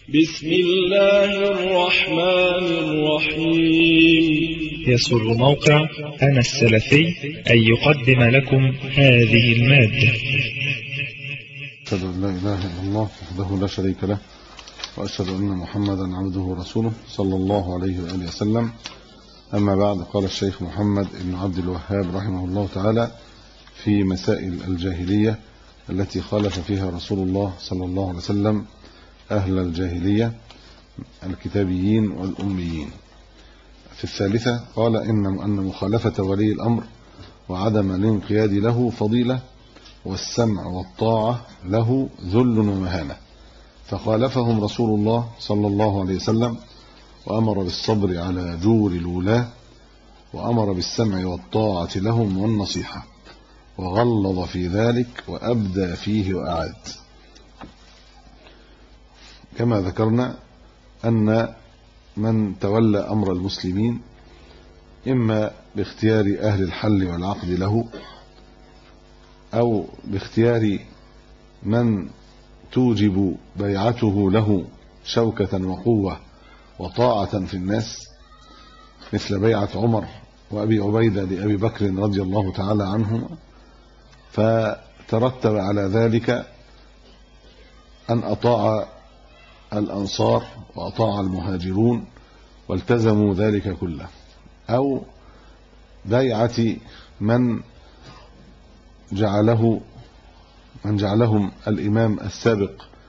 بسم الله الرحمن الرحيم. يسر موقع أنا السلفي أن يقدم لكم هذه المادة. أشهد أن لا إله إلا الله وحده لا شريك له، وأشهد أن محمدا عبده ورسوله صلى الله عليه وآله وسلم. أما بعد، قال الشيخ محمد بن عبد الوهاب رحمه الله تعالى في مسائل الجاهلية التي خالف فيها رسول الله صلى الله عليه وسلم أهل الجاهلية الكتابيين والأميين. في الثالثة قال أن مخالفة ولي الأمر وعدم الانقياد له فضيلة، والسمع والطاعة له ذل ومهانة، فخالفهم رسول الله صلى الله عليه وسلم وأمر بالصبر على جور الولاة، وأمر بالسمع والطاعة لهم والنصيحة، وغلظ في ذلك وأبدى فيه وأعاد. كما ذكرنا أن من تولى أمر المسلمين إما باختيار أهل الحل والعقد له، أو باختيار من توجب بيعته له شوكة وقوة وطاعة في الناس، مثل بيعة عمر وأبي عبيدة لأبي بكر رضي الله تعالى عنهما، فترتب على ذلك أن أطاع الأنصار وأطاع المهاجرون والتزموا ذلك كله، أو بيعة من جعلهم الإمام السابق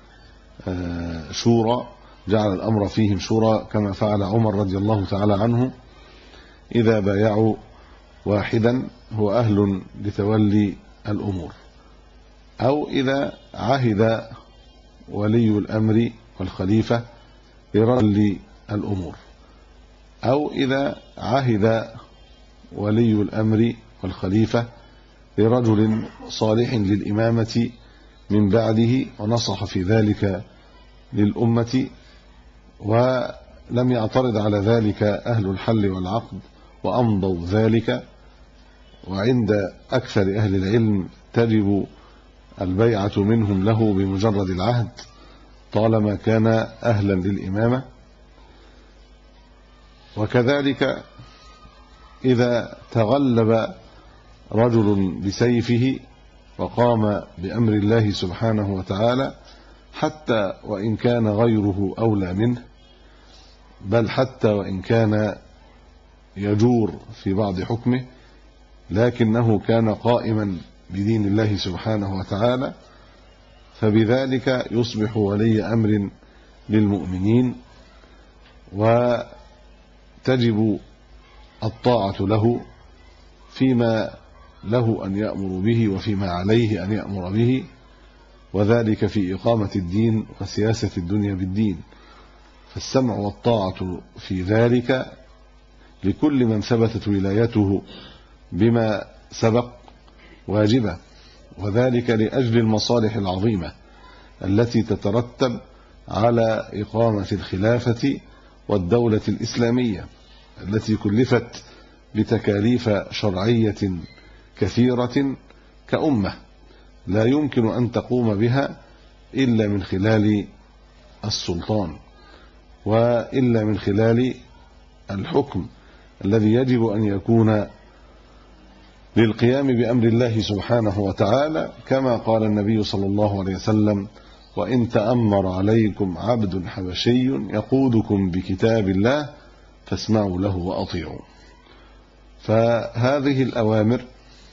شورى، جعل الأمر فيهم شورى، كما فعل عمر رضي الله تعالى عنه إذا بايعوا واحدا هو أهل لتولي الأمور، أو إذا عهد ولي الأمر والخليفة لرجل الأمور، أو إذا عهد ولي الأمر والخليفة لرجل صالح للإمامة من بعده ونصح في ذلك للأمة، ولم يعترض على ذلك أهل الحل والعقد وأمضوا ذلك، وعند أكثر أهل العلم تجب البيعة منهم له بمجرد العهد طالما كان أهلا للإمامة. وكذلك إذا تغلب رجل بسيفه وقام بأمر الله سبحانه وتعالى، حتى وإن كان غيره أولى منه، بل حتى وإن كان يجور في بعض حكمه، لكنه كان قائما بدين الله سبحانه وتعالى، فبذلك يصبح ولي أمر للمؤمنين، وتجب الطاعة له فيما له أن يأمر به وفيما عليه أن يأمر به، وذلك في إقامة الدين وسياسة الدنيا بالدين. فالسمع والطاعة في ذلك لكل من ثبتت ولايته بما سبق واجبة، وذلك لأجل المصالح العظيمة التي تترتب على إقامة الخلافة والدولة الإسلامية، التي كلفت بتكاليف شرعية كثيرة كأمة لا يمكن أن تقوم بها إلا من خلال السلطان، وإلا من خلال الحكم الذي يجب أن يكون للقيام بأمر الله سبحانه وتعالى، كما قال النبي صلى الله عليه وسلم: وإن تأمر عليكم عبد حبشي يقودكم بكتاب الله فاسمعوا له وأطيعوا. فهذه الأوامر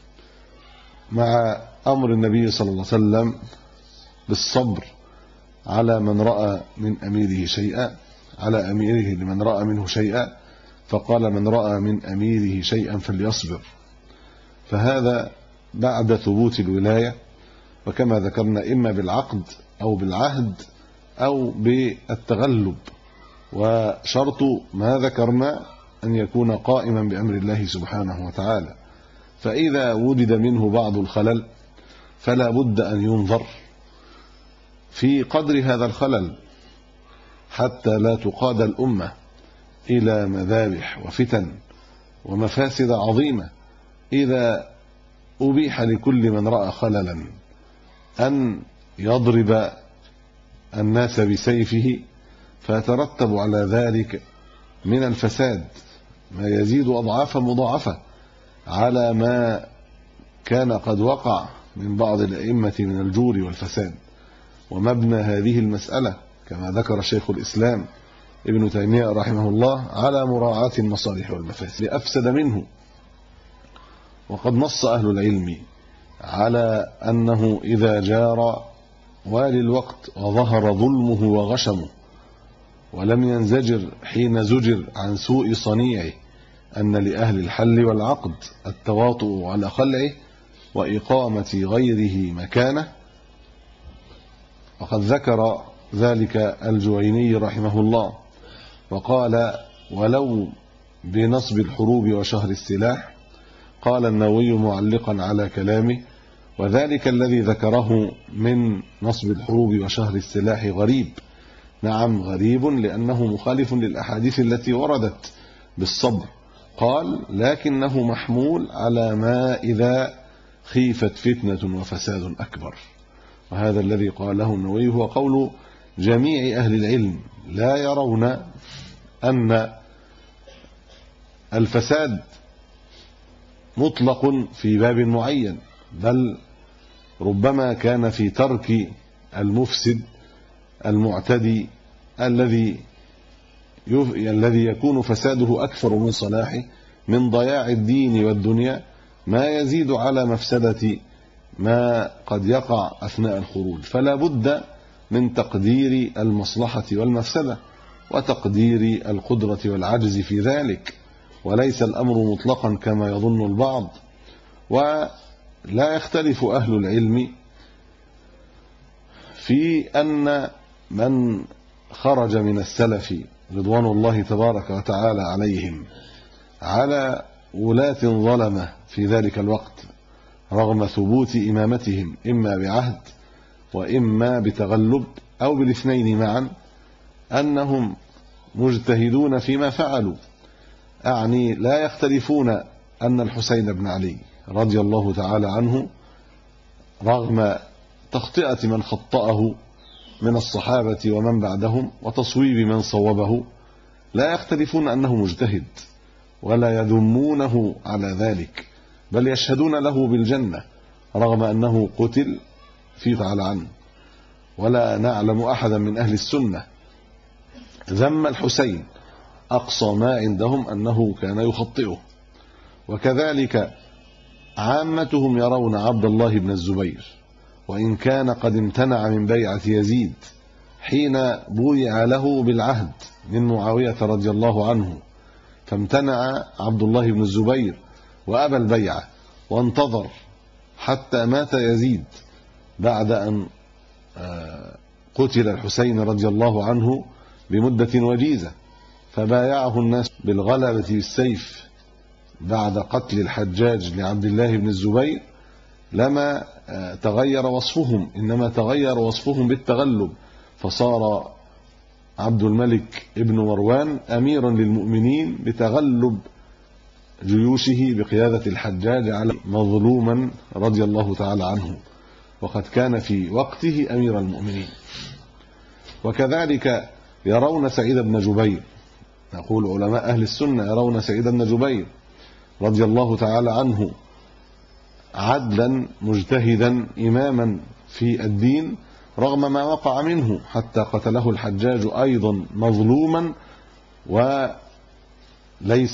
مع أمر النبي صلى الله عليه وسلم بالصبر على من رأى من أميره شيئا، على أميره لمن رأى منه شيئا، فقال: من رأى من أميره شيئا فليصبر. فهذا بعد ثبوت الولاية، وكما ذكرنا إما بالعقد أو بالعهد أو بالتغلب، وشرط ما ذكرنا أن يكون قائما بأمر الله سبحانه وتعالى. فإذا وجد منه بعض الخلل فلا بد أن ينظر في قدر هذا الخلل، حتى لا تقاد الأمة إلى مذابح وفتن ومفاسد عظيمة. إذا أبيح لكل من رأى خللا أن يضرب الناس بسيفه فيترتب على ذلك من الفساد ما يزيد أضعافا مضاعفة على ما كان قد وقع من بعض الأئمة من الجور والفساد. ومبنى هذه المسألة كما ذكر شيخ الإسلام ابن تيمية رحمه الله على مراعاة المصالح والمفاسد أفسد منه. وقد نص أهل العلم على أنه إذا جار والي الوقت وظهر ظلمه وغشمه ولم ينزجر حين زجر عن سوء صنيعه أن لأهل الحل والعقد التواطؤ على خلعه وإقامة غيره مكانه. وقد ذكر ذلك الجويني رحمه الله وقال: ولو بنصب الحروب وشهر السلاح. قال النووي معلقا على كلامه: وذلك الذي ذكره من نصب الحروب وشهر السلاح غريب. نعم غريب لأنه مخالف للأحاديث التي وردت بالصبر. قال: لكنه محمول على ما إذا خيفت فتنة وفساد أكبر. وهذا الذي قاله النووي هو قول جميع أهل العلم، لا يرون أن الفساد مطلق في باب معين، بل ربما كان في ترك المفسد المعتدي الذي يكون فساده أكثر من صلاحه من ضياع الدين والدنيا ما يزيد على مفسدة ما قد يقع أثناء الخروج. فلا بد من تقدير المصلحة والمفسدة وتقدير القدرة والعجز في ذلك، وليس الأمر مطلقا كما يظن البعض. ولا يختلف أهل العلم في أن من خرج من السلف رضوان الله تبارك وتعالى عليهم على ولاة ظلمة في ذلك الوقت رغم ثبوت إمامتهم إما بعهد وإما بتغلب أو بالاثنين معا أنهم مجتهدون فيما فعلوا. أعني لا يختلفون أن الحسين بن علي رضي الله تعالى عنه رغم تخطئة من خطأه من الصحابة ومن بعدهم وتصويب من صوبه لا يختلفون أنه مجتهد ولا يذمونه على ذلك، بل يشهدون له بالجنة رغم أنه قتل في تعالى عنه. ولا نعلم أحدا من أهل السنة ذم الحسين أقصى ما عندهم أنه كان يخطئه. وكذلك عامتهم يرون عبد الله بن الزبير وإن كان قد امتنع من بيعة يزيد حين بويع له بالعهد من معاوية رضي الله عنه، فامتنع عبد الله بن الزبير وأبى البيعة وانتظر حتى مات يزيد بعد أن قتل الحسين رضي الله عنه بمدة وجيزة، فبايعه الناس بالغلبة بالسيف بعد قتل الحجاج لعبد الله بن الزبير. لما تغير وصفهم، إنما تغير وصفهم بالتغلب، فصار عبد الملك ابن مروان أميرا للمؤمنين بتغلب جيوشه بقيادة الحجاج على مظلوما رضي الله تعالى عنه، وقد كان في وقته أمير المؤمنين. وكذلك يرون سعيد بن جبير، نقول علماء أهل السنة يرون سعيد بن جبير رضي الله تعالى عنه عدلا مجتهدا إماما في الدين رغم ما وقع منه، حتى قتله الحجاج أيضا مظلوما، وليس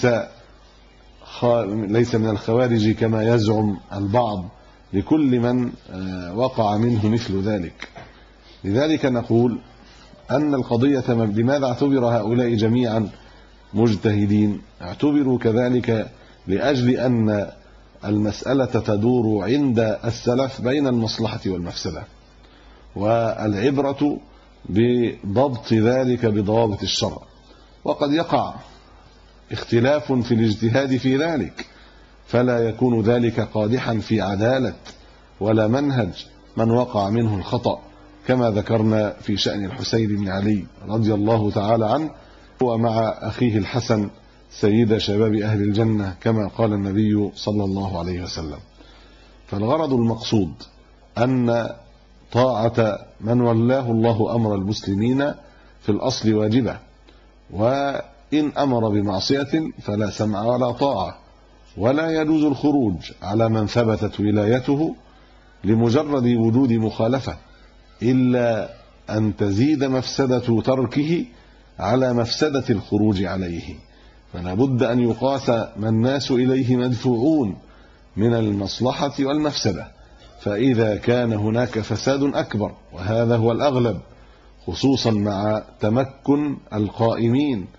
من الخوارج كما يزعم البعض لكل من وقع منه مثل ذلك. لذلك نقول أن القضية لماذا اعتبر هؤلاء جميعا مجتهدين؟ اعتبروا كذلك لأجل أن المسألة تدور عند السلف بين المصلحة والمفسدة، والعبرة بضبط ذلك بضوابط الشرع. وقد يقع اختلاف في الاجتهاد في ذلك، فلا يكون ذلك قادحا في عدالة ولا منهج من وقع منه الخطأ، كما ذكرنا في شأن الحسين بن علي رضي الله تعالى عنه ومع أخيه الحسن سيد شباب أهل الجنة كما قال النبي صلى الله عليه وسلم. فالغرض المقصود أن طاعة من ولاه الله أمر المسلمين في الأصل واجبة، وإن أمر بمعصية فلا سمع ولا طاعة، ولا يجوز الخروج على من ثبتت ولايته لمجرد وجود مخالفة، إلا أن تزيد مفسدة تركه على مفسدة الخروج عليه، فلا بد أن يقاس ما الناس إليه مدفوعون من المصلحة والمفسدة. فإذا كان هناك فساد أكبر، وهذا هو الأغلب خصوصا مع تمكن القائمين،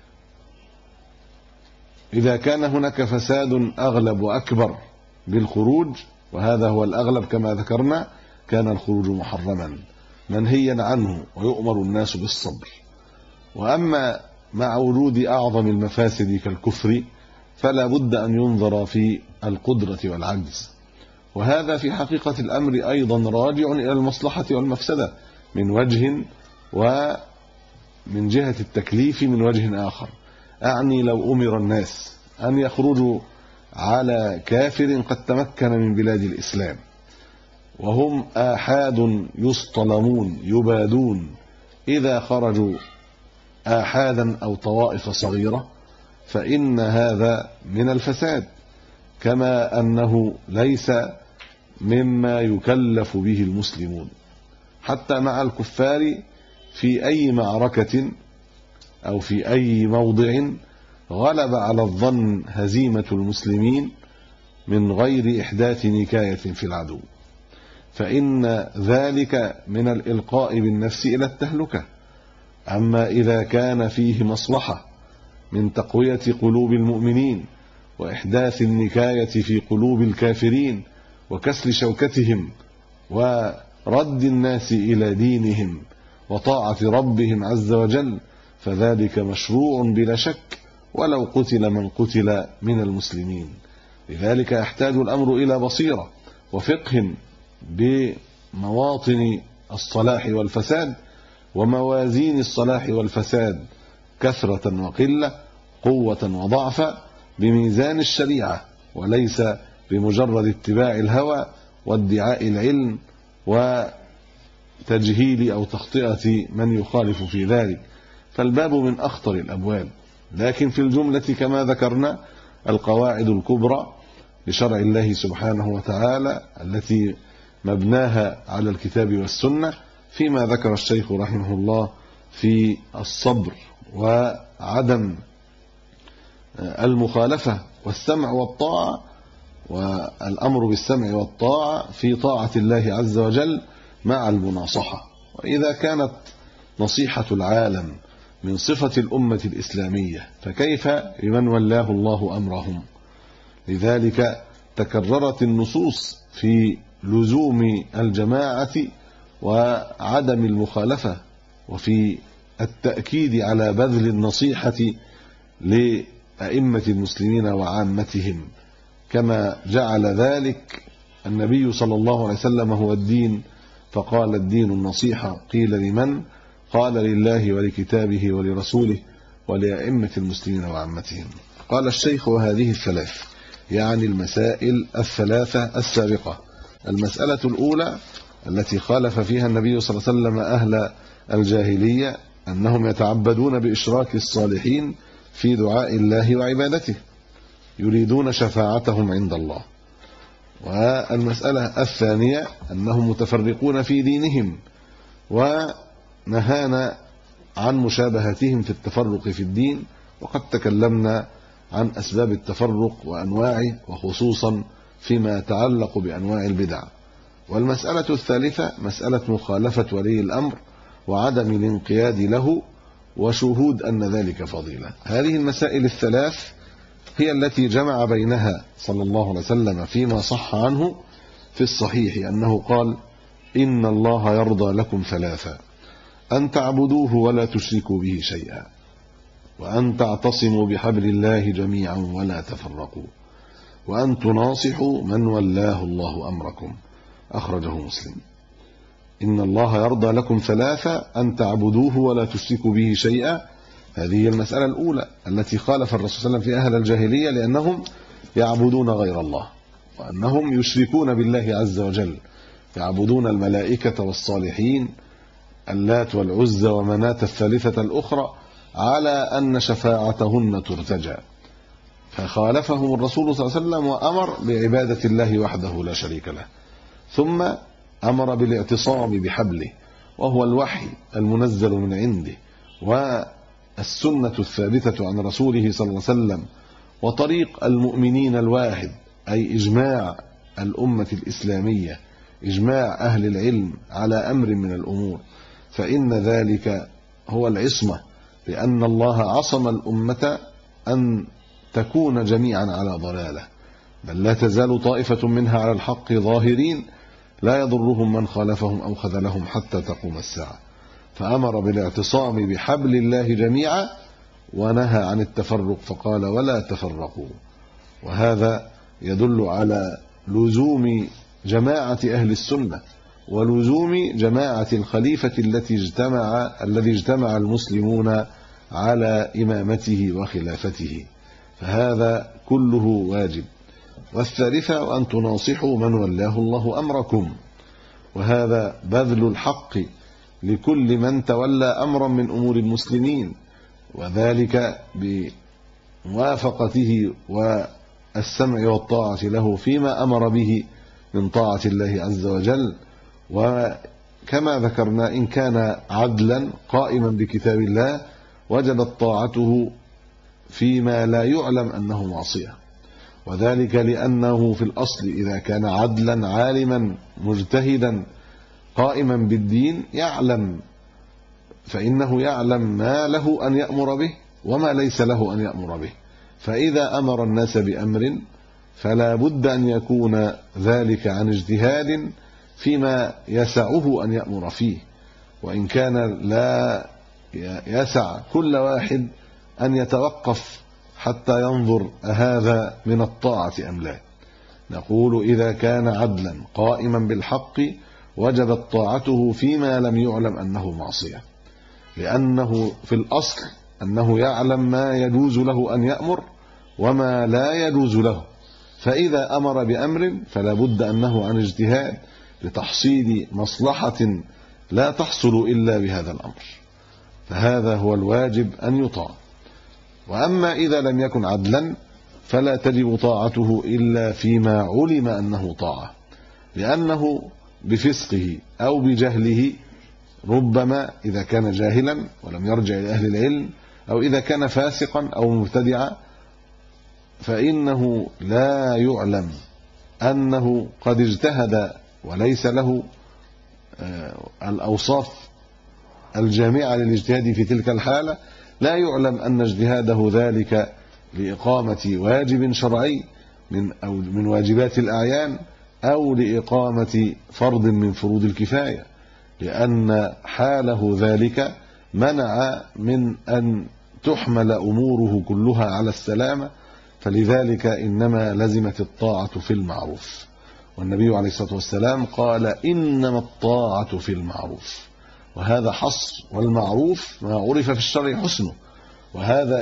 إذا كان هناك فساد أغلب وأكبر بالخروج، وهذا هو الأغلب كما ذكرنا، كان الخروج محرما منهيا عنه ويؤمر الناس بالصبر. وأما مع وجود أعظم المفاسد كالكفر فلا بد أن ينظر في القدرة والعجز، وهذا في حقيقة الأمر أيضا راجع إلى المصلحة والمفسدة من وجه، ومن جهة التكليف من وجه آخر. أعني لو أمر الناس أن يخرجوا على كافر قد تمكن من بلاد الإسلام، وهم آحاد يصطلمون يبادون، إذا خرجوا آحادا أو طوائف صغيرة فإن هذا من الفساد، كما أنه ليس مما يكلف به المسلمون. حتى مع الكفار في أي معركة أو في أي موضع غلب على الظن هزيمة المسلمين من غير إحداث نكاية في العدو، فإن ذلك من الإلقاء بالنفس إلى التهلكة. أما إذا كان فيه مصلحة من تقوية قلوب المؤمنين وإحداث النكاية في قلوب الكافرين وكسر شوكتهم ورد الناس إلى دينهم وطاعة ربهم عز وجل، فذلك مشروع بلا شك، ولو قتل من قتل من المسلمين. لذلك يحتاج الأمر إلى بصيرة وفقه بمواطن الصلاح والفساد وموازين الصلاح والفساد، كثرة وقلة، قوة وضعف، بميزان الشريعة، وليس بمجرد اتباع الهوى وادعاء العلم وتجهيل أو تخطئة من يخالف في ذلك. فالباب من أخطر الأبواب، لكن في الجملة كما ذكرنا القواعد الكبرى لشرع الله سبحانه وتعالى التي مبناها على الكتاب والسنة، فيما ذكر الشيخ رحمه الله في الصبر وعدم المخالفة والسمع والطاعة، والأمر بالسمع والطاعة في طاعة الله عز وجل مع المناصحة. وإذا كانت نصيحة العالم من صفة الأمة الإسلامية فكيف لمن ولاه الله أمرهم؟ لذلك تكررت النصوص في لزوم الجماعة وعدم المخالفة، وفي التأكيد على بذل النصيحة لأئمة المسلمين وعامتهم، كما جعل ذلك النبي صلى الله عليه وسلم هو الدين، فقال الدين النصيحة. قيل لمن؟ قال لله ولكتابه ولرسوله ولأئمة المسلمين وعامتهم. قال الشيخ: وهذه الثلاث، يعني المسائل الثلاثة السابقة. المسألة الأولى التي خالف فيها النبي صلى الله عليه وسلم أهل الجاهلية أنهم يتعبدون بإشراك الصالحين في دعاء الله وعبادته، يريدون شفاعتهم عند الله. والمسألة الثانية أنهم متفرقون في دينهم، ونهانا عن مشابهتهم في التفرق في الدين، وقد تكلمنا عن أسباب التفرق وأنواعه، وخصوصا فيما يتعلق بأنواع البدع. والمسألة الثالثة مسألة مخالفة ولي الأمر وعدم الانقياد له وشهود أن ذلك فضيلة. هذه المسائل الثلاث هي التي جمع بينها صلى الله عليه وسلم فيما صح عنه في الصحيح أنه قال: إن الله يرضى لكم ثلاثة: أن تعبدوه ولا تشركوا به شيئا، وأن تعتصموا بحبل الله جميعا ولا تفرقوا، وأن تناصحوا من ولاه الله أمركم. أخرجه مسلم. إن الله يرضى لكم ثلاثة: أن تعبدوه ولا تشركوا به شيئا. هذه المسألة الأولى التي خالف الرسول صلى الله عليه وسلم في أهل الجاهلية، لأنهم يعبدون غير الله، وأنهم يشركون بالله عز وجل، يعبدون الملائكة والصالحين اللات والعزى ومناة الثالثة الأخرى على أن شفاعتهن ترتجى، فخالفهم الرسول صلى الله عليه وسلم وأمر بعبادة الله وحده لا شريك له، ثم أمر بالاعتصام بحبله وهو الوحي المنزل من عنده والسنة الثابتة عن رسوله صلى الله عليه وسلم وطريق المؤمنين الواحد، أي إجماع الأمة الإسلامية، إجماع أهل العلم على أمر من الأمور، فإن ذلك هو العصمة، لأن الله عصم الأمة أن تكون جميعا على ضلالة، بل لا تزال طائفة منها على الحق ظاهرين لا يضرهم من خالفهم أو خذلهم حتى تقوم الساعة. فأمر بالاعتصام بحبل الله جميعا ونهى عن التفرق فقال ولا تفرقوا، وهذا يدل على لزوم جماعة أهل السنة ولزوم جماعة الخليفة الذي اجتمع المسلمون على إمامته وخلافته، فهذا كله واجب. والثالثة وأن تناصحوا من ولاه الله أمركم، وهذا بذل الحق لكل من تولى أمرا من أمور المسلمين، وذلك بموافقته والسمع والطاعة له فيما أمر به من طاعة الله عز وجل. وكما ذكرنا إن كان عدلا قائما بكتاب الله وجبت طاعته فيما لا يعلم أنه معصية، وذلك لأنه في الأصل إذا كان عدلا عالما مجتهدا قائما بالدين يعلم، فإنه يعلم ما له أن يأمر به وما ليس له أن يأمر به، فإذا أمر الناس بأمر فلا بد أن يكون ذلك عن اجتهاد فيما يسعه أن يأمر فيه، وإن كان لا يسع كل واحد أن يتوقف حتى ينظر هذا من الطاعة أم لا. نقول إذا كان عدلا قائما بالحق وجبت طاعته فيما لم يعلم أنه معصية، لأنه في الأصل أنه يعلم ما يجوز له أن يأمر وما لا يجوز له، فإذا أمر بأمر فلا بد أنه عن اجتهاد لتحصيل مصلحة لا تحصل إلا بهذا الأمر، فهذا هو الواجب أن يطاع. وأما إذا لم يكن عدلا فلا تجب طاعته إلا فيما علم أنه طاعة، لأنه بفسقه أو بجهله ربما إذا كان جاهلا ولم يرجع إلى أهل العلم، أو إذا كان فاسقا أو مبتدعا فإنه لا يعلم أنه قد اجتهد وليس له الأوصاف الجامعة للاجتهاد في تلك الحالة، لا يعلم أن اجتهاده ذلك لإقامة واجب شرعي من واجبات الأعيان أو لإقامة فرض من فروض الكفاية، لأن حاله ذلك منع من أن تحمل أموره كلها على السلامة، فلذلك إنما لزمت الطاعة في المعروف. والنبي عليه الصلاة والسلام قال إنما الطاعة في المعروف، وهذا حصر، والمعروف ما عرف في الشرع حسنه، وهذا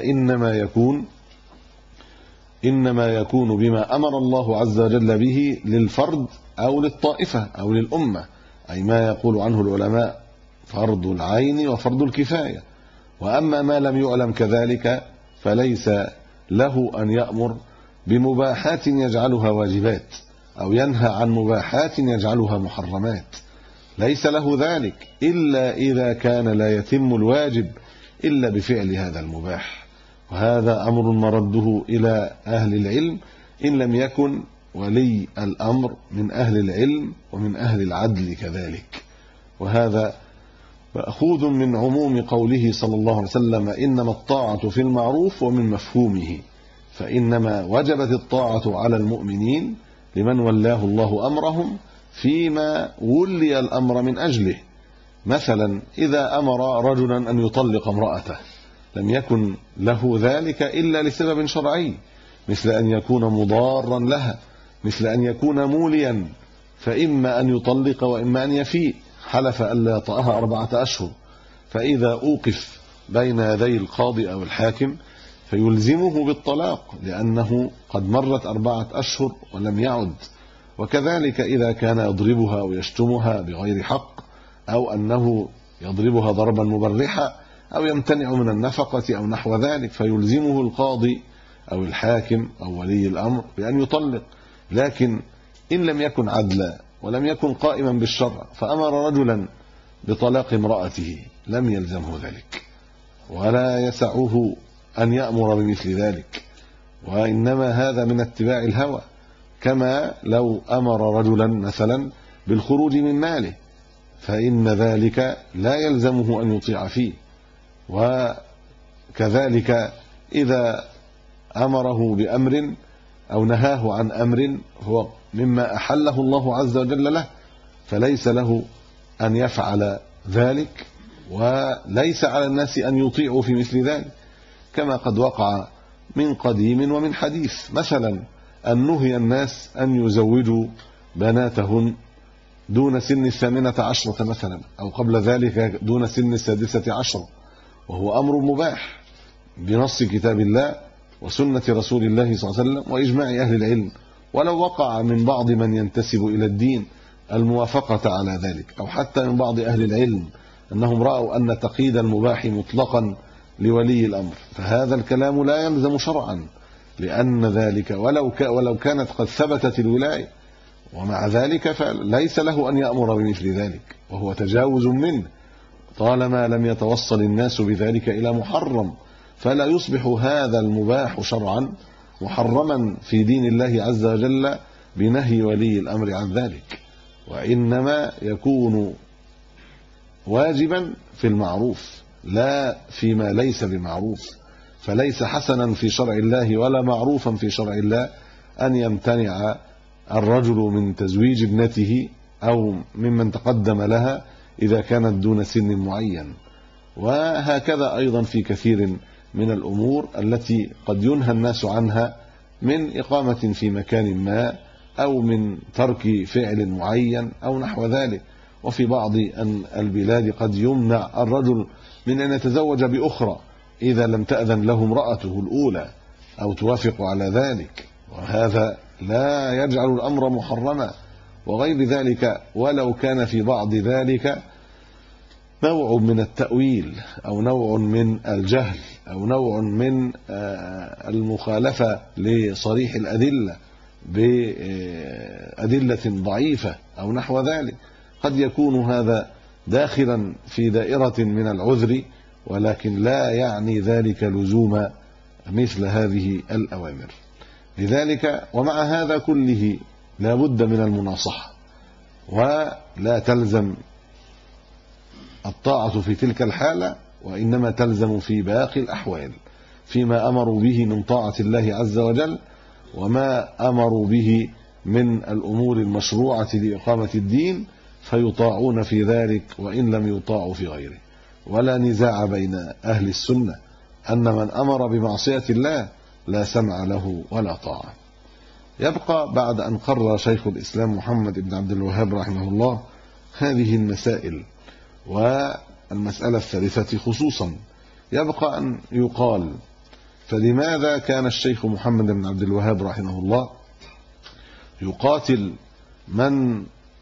إنما يكون بما أمر الله عز وجل به للفرد أو للطائفة أو للأمة، أي ما يقول عنه العلماء فرض العين وفرض الكفاية. وأما ما لم يعلم كذلك فليس له أن يأمر بمباحات يجعلها واجبات أو ينهى عن مباحات يجعلها محرمات، ليس له ذلك إلا إذا كان لا يتم الواجب إلا بفعل هذا المباح، وهذا أمر مرده إلى أهل العلم إن لم يكن ولي الأمر من أهل العلم ومن أهل العدل كذلك. وهذا مأخوذ من عموم قوله صلى الله عليه وسلم إنما الطاعة في المعروف، ومن مفهومه، فإنما وجبت الطاعة على المؤمنين لمن ولاه الله أمرهم فيما ولي الأمر من أجله. مثلا إذا أمر رجلا أن يطلق امرأته لم يكن له ذلك إلا لسبب شرعي، مثل أن يكون مضارا لها، مثل أن يكون موليا، فإما أن يطلق وإما أن يفيء، حلف ألا يطأها 4 أشهر، فإذا أوقف بين يدي القاضي أو الحاكم فيلزمه بالطلاق لأنه قد مرت 4 أشهر ولم يعد. وكذلك إذا كان يضربها أو يشتمها بغير حق، أو أنه يضربها ضربا مبرحا أو يمتنع من النفقة أو نحو ذلك، فيلزمه القاضي أو الحاكم أو ولي الأمر بأن يطلق. لكن إن لم يكن عدلا ولم يكن قائما بالشرع فأمر رجلا بطلاق امرأته لم يلزمه ذلك ولا يسعه أن يأمر بمثل ذلك، وإنما هذا من اتباع الهوى. كما لو أمر رجلا مثلا بالخروج من ماله فإن ذلك لا يلزمه أن يطيع فيه. وكذلك إذا أمره بأمر أو نهاه عن أمر هو مما أحله الله عز وجل له فليس له أن يفعل ذلك، وليس على الناس أن يطيعوا في مثل ذلك، كما قد وقع من قديم ومن حديث. مثلا أن نهي الناس أن يزوجوا بناتهم دون سن 18 مثلا، أو قبل ذلك دون سن 16، وهو أمر مباح بنص كتاب الله وسنة رسول الله صلى الله عليه وسلم وإجماع أهل العلم، ولو وقع من بعض من ينتسب إلى الدين الموافقة على ذلك، أو حتى من بعض أهل العلم أنهم رأوا أن تقييد المباح مطلقا لولي الأمر، فهذا الكلام لا يلزم شرعا، لأن ذلك ولو كانت قد ثبتت الولاية، ومع ذلك فليس له أن يأمر بمثل ذلك، وهو تجاوز منه طالما لم يتوصل الناس بذلك إلى محرم، فلا يصبح هذا المباح شرعا محرما في دين الله عز وجل بنهي ولي الأمر عن ذلك، وإنما يكون واجبا في المعروف لا فيما ليس بمعروف. فليس حسنا في شرع الله ولا معروفا في شرع الله أن يمتنع الرجل من تزويج ابنته أو ممن تقدم لها إذا كانت دون سن معين. وهكذا أيضا في كثير من الأمور التي قد ينهى الناس عنها من إقامة في مكان ما أو من ترك فعل معين أو نحو ذلك. وفي بعض البلاد قد يمنع الرجل من أن يتزوج بأخرى إذا لم تأذن له امرأته الأولى أو توافق على ذلك، وهذا لا يجعل الأمر محرما وغير ذلك. ولو كان في بعض ذلك نوع من التأويل أو نوع من الجهل أو نوع من المخالفة لصريح الأدلة بأدلة ضعيفة أو نحو ذلك، قد يكون هذا داخلا في دائرة من العذر، ولكن لا يعني ذلك لزوم مثل هذه الأوامر. لذلك ومع هذا كله لا بد من المناصحة، ولا تلزم الطاعة في تلك الحالة، وإنما تلزم في باقي الأحوال فيما أمروا به من طاعة الله عز وجل وما أمروا به من الأمور المشروعة لإقامة الدين، فيطاعون في ذلك وإن لم يطاعوا في غيره. ولا نزاع بين أهل السنة أن من أمر بمعصية الله لا سمع له ولا طاعة. يبقى بعد أن قرر شيخ الإسلام محمد بن عبد الوهاب رحمه الله هذه المسائل والمسألة الثالثة خصوصا، يبقى أن يقال فلماذا كان الشيخ محمد بن عبد الوهاب رحمه الله يقاتل من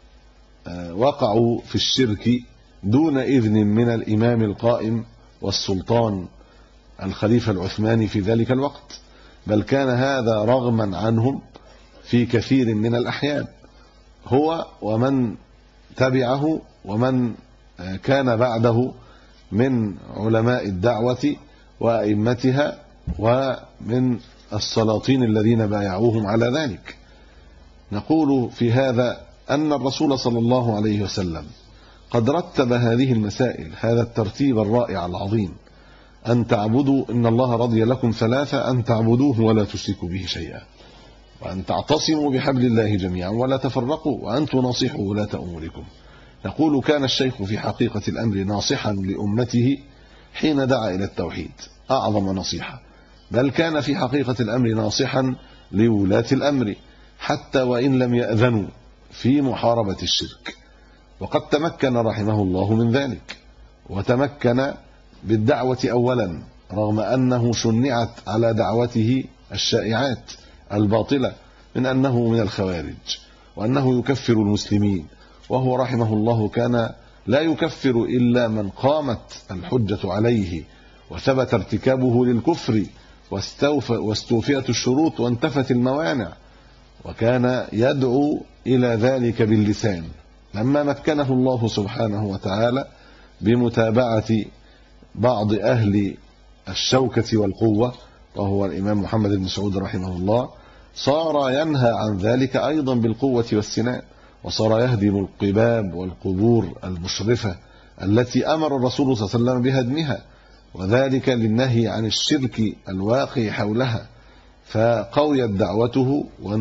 وقعوا في الشرك دون إذن من الإمام القائم والسلطان الخليفة العثماني في ذلك الوقت، بل كان هذا رغما عنهم في كثير من الأحيان، هو ومن تبعه ومن كان بعده من علماء الدعوة وأئمتها ومن السلاطين الذين بايعوهم على ذلك. نقول في هذا أن الرسول صلى الله عليه وسلم قد رتب هذه المسائل هذا الترتيب الرائع العظيم: أن تعبدوا إن الله رضي لكم ثلاثة، أن تعبدوه ولا تشركوا به شيئا، وأن تعتصموا بحبل الله جميعا ولا تفرقوا، وأن تناصحوا ولاة أموركم. نقول كان الشيخ في حقيقة الأمر ناصحا لأمته حين دعا إلى التوحيد أعظم نصيحة، بل كان في حقيقة الأمر ناصحا لولاة الأمر حتى وإن لم يأذنوا في محاربة الشرك، وقد تمكن رحمه الله من ذلك، وتمكن بالدعوة أولا رغم أنه شنعت على دعوته الشائعات الباطلة من أنه من الخوارج وأنه يكفر المسلمين، وهو رحمه الله كان لا يكفر إلا من قامت الحجة عليه وثبت ارتكابه للكفر واستوفيت الشروط وانتفت الموانع، وكان يدعو إلى ذلك باللسان. لما مكنه الله سبحانه وتعالى بمتابعة بعض أهل الشوكة والقوة وهو الإمام محمد بن سعود رحمه الله، صار ينهى عن ذلك أيضا بالقوة والسنان، وصار يهدم القباب والقبور المشرفة التي أمر الرسول صلى الله عليه وسلم بهدمها، وذلك للنهي عن الشرك الواقع حولها. فقويت دعوته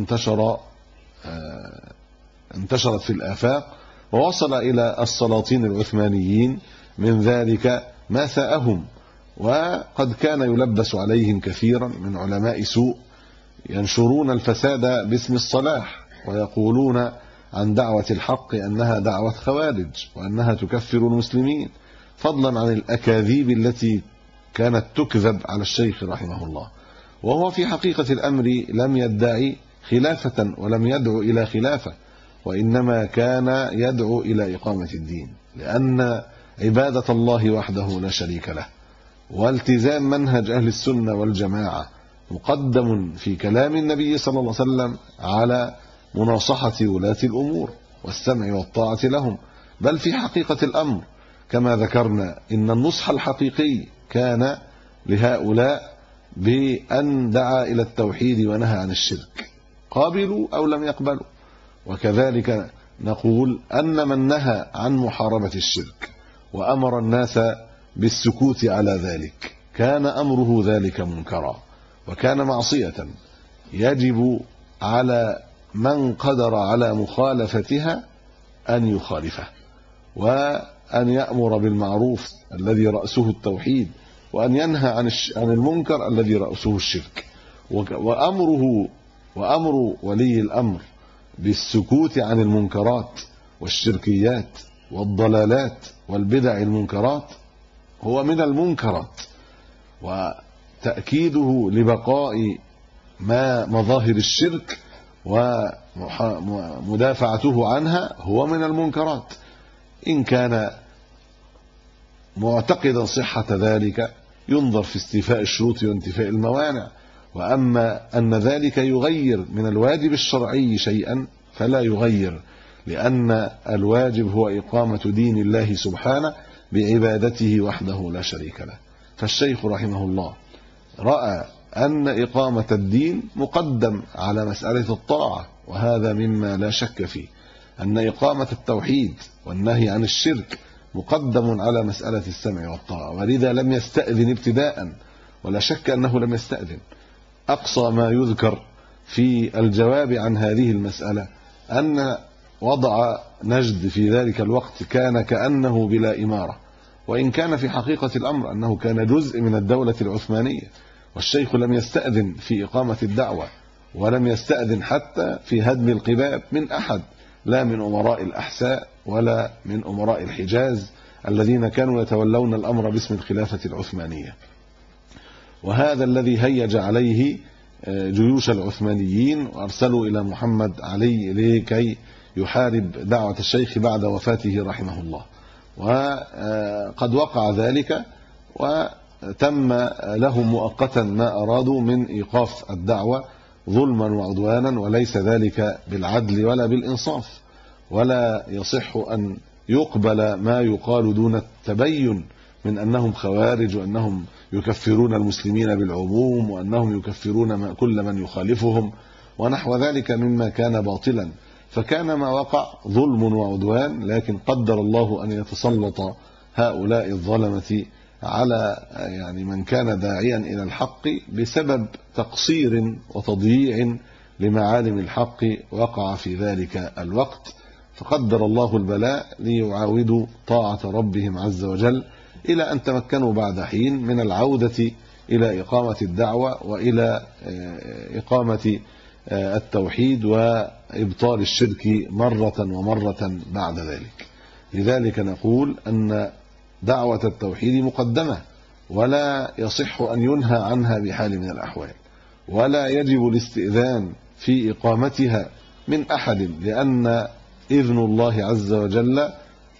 انتشرت في الآفاق، ووصل إلى السلاطين العثمانيين من ذلك ما ساءهم، وقد كان يلبس عليهم كثيرا من علماء سوء ينشرون الفساد باسم الصلاح، ويقولون عن دعوة الحق أنها دعوة خوارج وأنها تكفر المسلمين، فضلا عن الأكاذيب التي كانت تكذب على الشيخ رحمه الله. وهو في حقيقة الأمر لم يدعي خلافة ولم يدعو إلى خلافة، وإنما كان يدعو إلى إقامة الدين، لأن عبادة الله وحده لا شريك له والتزام منهج أهل السنة والجماعة مقدم في كلام النبي صلى الله عليه وسلم على مناصحة ولاة الأمور والسمع والطاعة لهم. بل في حقيقة الأمر كما ذكرنا إن النصح الحقيقي كان لهؤلاء بأن دعا إلى التوحيد ونهى عن الشرك، قابلوا أو لم يقبلوا. وكذلك نقول أن من نهى عن محاربة الشرك وأمر الناس بالسكوت على ذلك كان أمره ذلك منكرا وكان معصية، يجب على من قدر على مخالفتها أن يخالفه، وأن يأمر بالمعروف الذي رأسه التوحيد، وأن ينهى عن المنكر الذي رأسه الشرك. وأمر ولي الأمر بالسكوت عن المنكرات والشركيات والضلالات والبدع المنكرات هو من المنكرات، وتأكيده لبقاء ما مظاهر الشرك ومدافعته عنها هو من المنكرات، إن كان معتقدا صحة ذلك ينظر في استيفاء الشروط وانتفاء الموانع. وأما أن ذلك يغير من الواجب الشرعي شيئا فلا يغير، لأن الواجب هو إقامة دين الله سبحانه بعبادته وحده لا شريك له. فالشيخ رحمه الله رأى أن إقامة الدين مقدم على مسألة الطاعة، وهذا مما لا شك فيه، أن إقامة التوحيد والنهي عن الشرك مقدم على مسألة السمع والطاعة، ولذا لم يستأذن ابتداء، ولا شك أنه لم يستأذن. أقصى ما يذكر في الجواب عن هذه المسألة أن وضع نجد في ذلك الوقت كان كأنه بلا إمارة، وإن كان في حقيقة الأمر أنه كان جزء من الدولة العثمانية، والشيخ لم يستأذن في إقامة الدعوة، ولم يستأذن حتى في هدم القباب من أحد، لا من أمراء الأحساء ولا من أمراء الحجاز الذين كانوا يتولون الأمر باسم الخلافة العثمانية. وهذا الذي هيج عليه جيوش العثمانيين وأرسلوا إلى محمد علي لكي يحارب دعوة الشيخ بعد وفاته رحمه الله. وقد وقع ذلك وتم لهم مؤقتا ما أرادوا من إيقاف الدعوة ظلما وعدوانا، وليس ذلك بالعدل ولا بالإنصاف، ولا يصح أن يقبل ما يقال دون التبين من أنهم خوارج، وأنهم يكفرون المسلمين بالعموم، وأنهم يكفرون كل من يخالفهم ونحو ذلك مما كان باطلا. فكان ما وقع ظلم وعدوان، لكن قدر الله أن يتسلط هؤلاء الظلمة على من كان داعيا إلى الحق بسبب تقصير وتضييع لمعالم الحق وقع في ذلك الوقت، فقدر الله البلاء ليعاودوا طاعة ربهم عز وجل، إلى أن تمكنوا بعد حين من العودة إلى إقامة الدعوة وإلى إقامة التوحيد وإبطال الشرك مرة ومرة بعد ذلك. لذلك نقول أن دعوة التوحيد مقدمة، ولا يصح أن ينهى عنها بحال من الأحوال، ولا يجب الاستئذان في إقامتها من أحد، لأن إذن الله عز وجل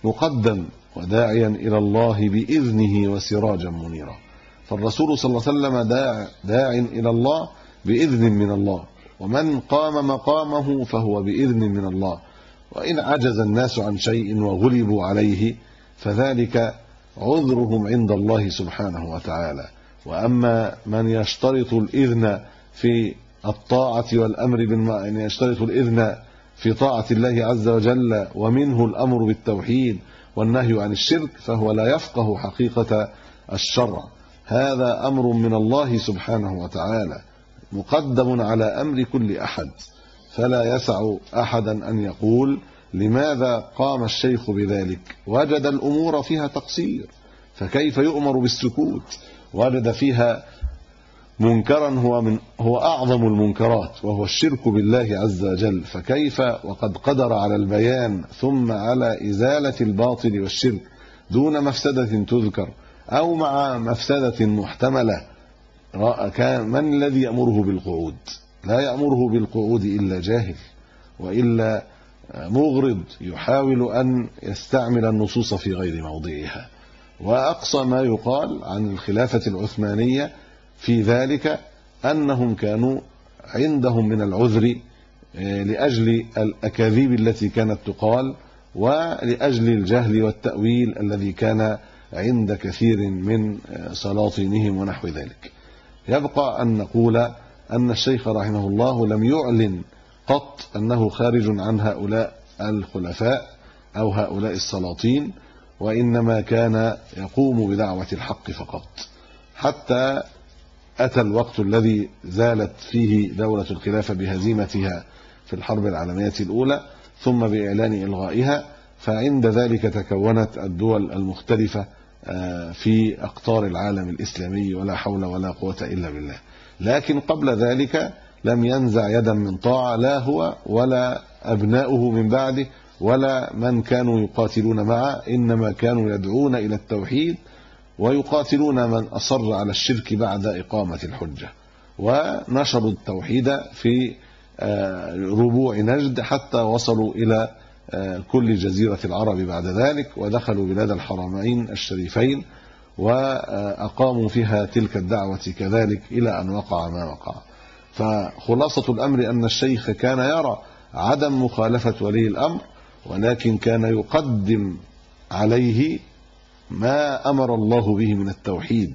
مقدم وداعيا إلى الله بإذنه وسراجا منيرا. فالرسول صلى الله عليه وسلم داع إلى الله بإذن من الله، ومن قام مقامه فهو بإذن من الله. وإن عجز الناس عن شيء وغلبوا عليه فذلك عذرهم عند الله سبحانه وتعالى. وأما من يشترط الإذن في الطاعة والأمر بالمعروف، يشترط الإذن في طاعة الله عز وجل ومنه الأمر بالتوحيد والنهي عن الشرك، فهو لا يفقه حقيقة الشرع. هذا أمر من الله سبحانه وتعالى مقدم على أمر كل أحد، فلا يسع أحدا أن يقول لماذا قام الشيخ بذلك؟ وجد الأمور فيها تقصير فكيف يؤمر بالسكوت؟ وجد فيها منكرا هو أعظم المنكرات وهو الشرك بالله عز وجل، فكيف وقد قدر على البيان ثم على إزالة الباطل والشرك دون مفسدة تذكر أو مع مفسدة محتملة؟ من الذي يأمره بالقعود؟ لا يأمره بالقعود إلا جاهل، وإلا مغرض يحاول أن يستعمل النصوص في غير موضعها. وأقصى ما يقال عن الخلافة العثمانية في ذلك أنهم كانوا عندهم من العذر لأجل الأكاذيب التي كانت تقال، ولأجل الجهل والتأويل الذي كان عند كثير من سلاطينهم ونحو ذلك. يبقى أن نقول أن الشيخ رحمه الله لم يعلن قط أنه خارج عن هؤلاء الخلفاء أو هؤلاء السلاطين، وإنما كان يقوم بدعوة الحق فقط، حتى أتى الوقت الذي زالت فيه دولة الخلافة بهزيمتها في الحرب العالمية الأولى ثم بإعلان إلغائها، فعند ذلك تكونت الدول المختلفة في أقطار العالم الإسلامي، ولا حول ولا قوة إلا بالله. لكن قبل ذلك لم ينزع يدا من طاعة، لا هو ولا أبناؤه من بعده ولا من كانوا يقاتلون معه، إنما كانوا يدعون إلى التوحيد ويقاتلون من أصر على الشرك بعد إقامة الحجة، ونشروا التوحيد في ربوع نجد حتى وصلوا إلى كل جزيرة العرب بعد ذلك، ودخلوا بلاد الحرمين الشريفين وأقاموا فيها تلك الدعوة كذلك إلى أن وقع ما وقع. فخلاصة الأمر أن الشيخ كان يرى عدم مخالفة ولي الأمر، ولكن كان يقدم عليه ما أمر الله به من التوحيد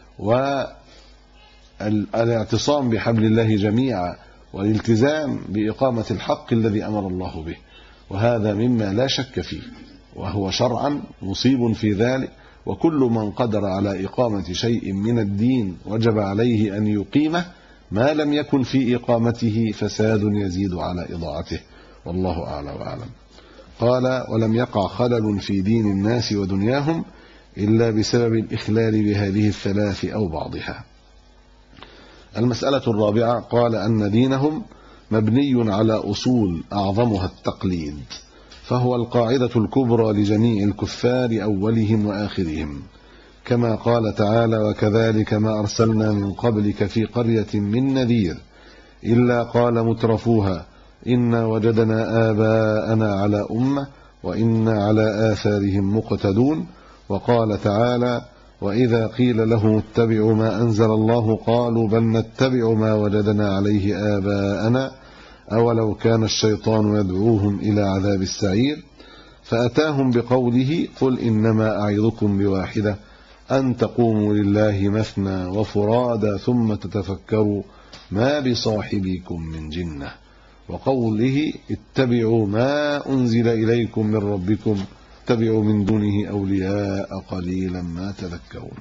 والاعتصام بحبل الله جميعا والالتزام بإقامة الحق الذي أمر الله به، وهذا مما لا شك فيه، وهو شرعا مصيب في ذلك. وكل من قدر على إقامة شيء من الدين وجب عليه أن يقيمه، ما لم يكن في إقامته فساد يزيد على إضاعته، والله أعلى وأعلم. قال: ولم يقع خلل في دين الناس ودنياهم إلا بسبب الإخلال بهذه الثلاث أو بعضها. المسألة الرابعة: قال أن دينهم مبني على أصول أعظمها التقليد، فهو القاعدة الكبرى لجميع الكفار أولهم وآخرهم، كما قال تعالى: وكذلك ما أرسلنا من قبلك في قرية من نذير إلا قال مترفوها إنا وجدنا آباءنا على أمة وإنا على آثارهم مقتدون. وقال تعالى: وإذا قيل لهم اتبعوا ما أنزل الله قالوا بل نتبع ما وجدنا عليه آباءنا أولو كان الشيطان يدعوهم إلى عذاب السعير. فأتاهم بقوله: قل إنما أعظكم بواحدة أن تقوموا لله مثنى وفرادا ثم تتفكروا ما بصاحبكم من جنة. وقوله: اتبعوا ما أنزل إليكم من ربكم اتبعوا من دونه أولياء قليلا ما تذكرون.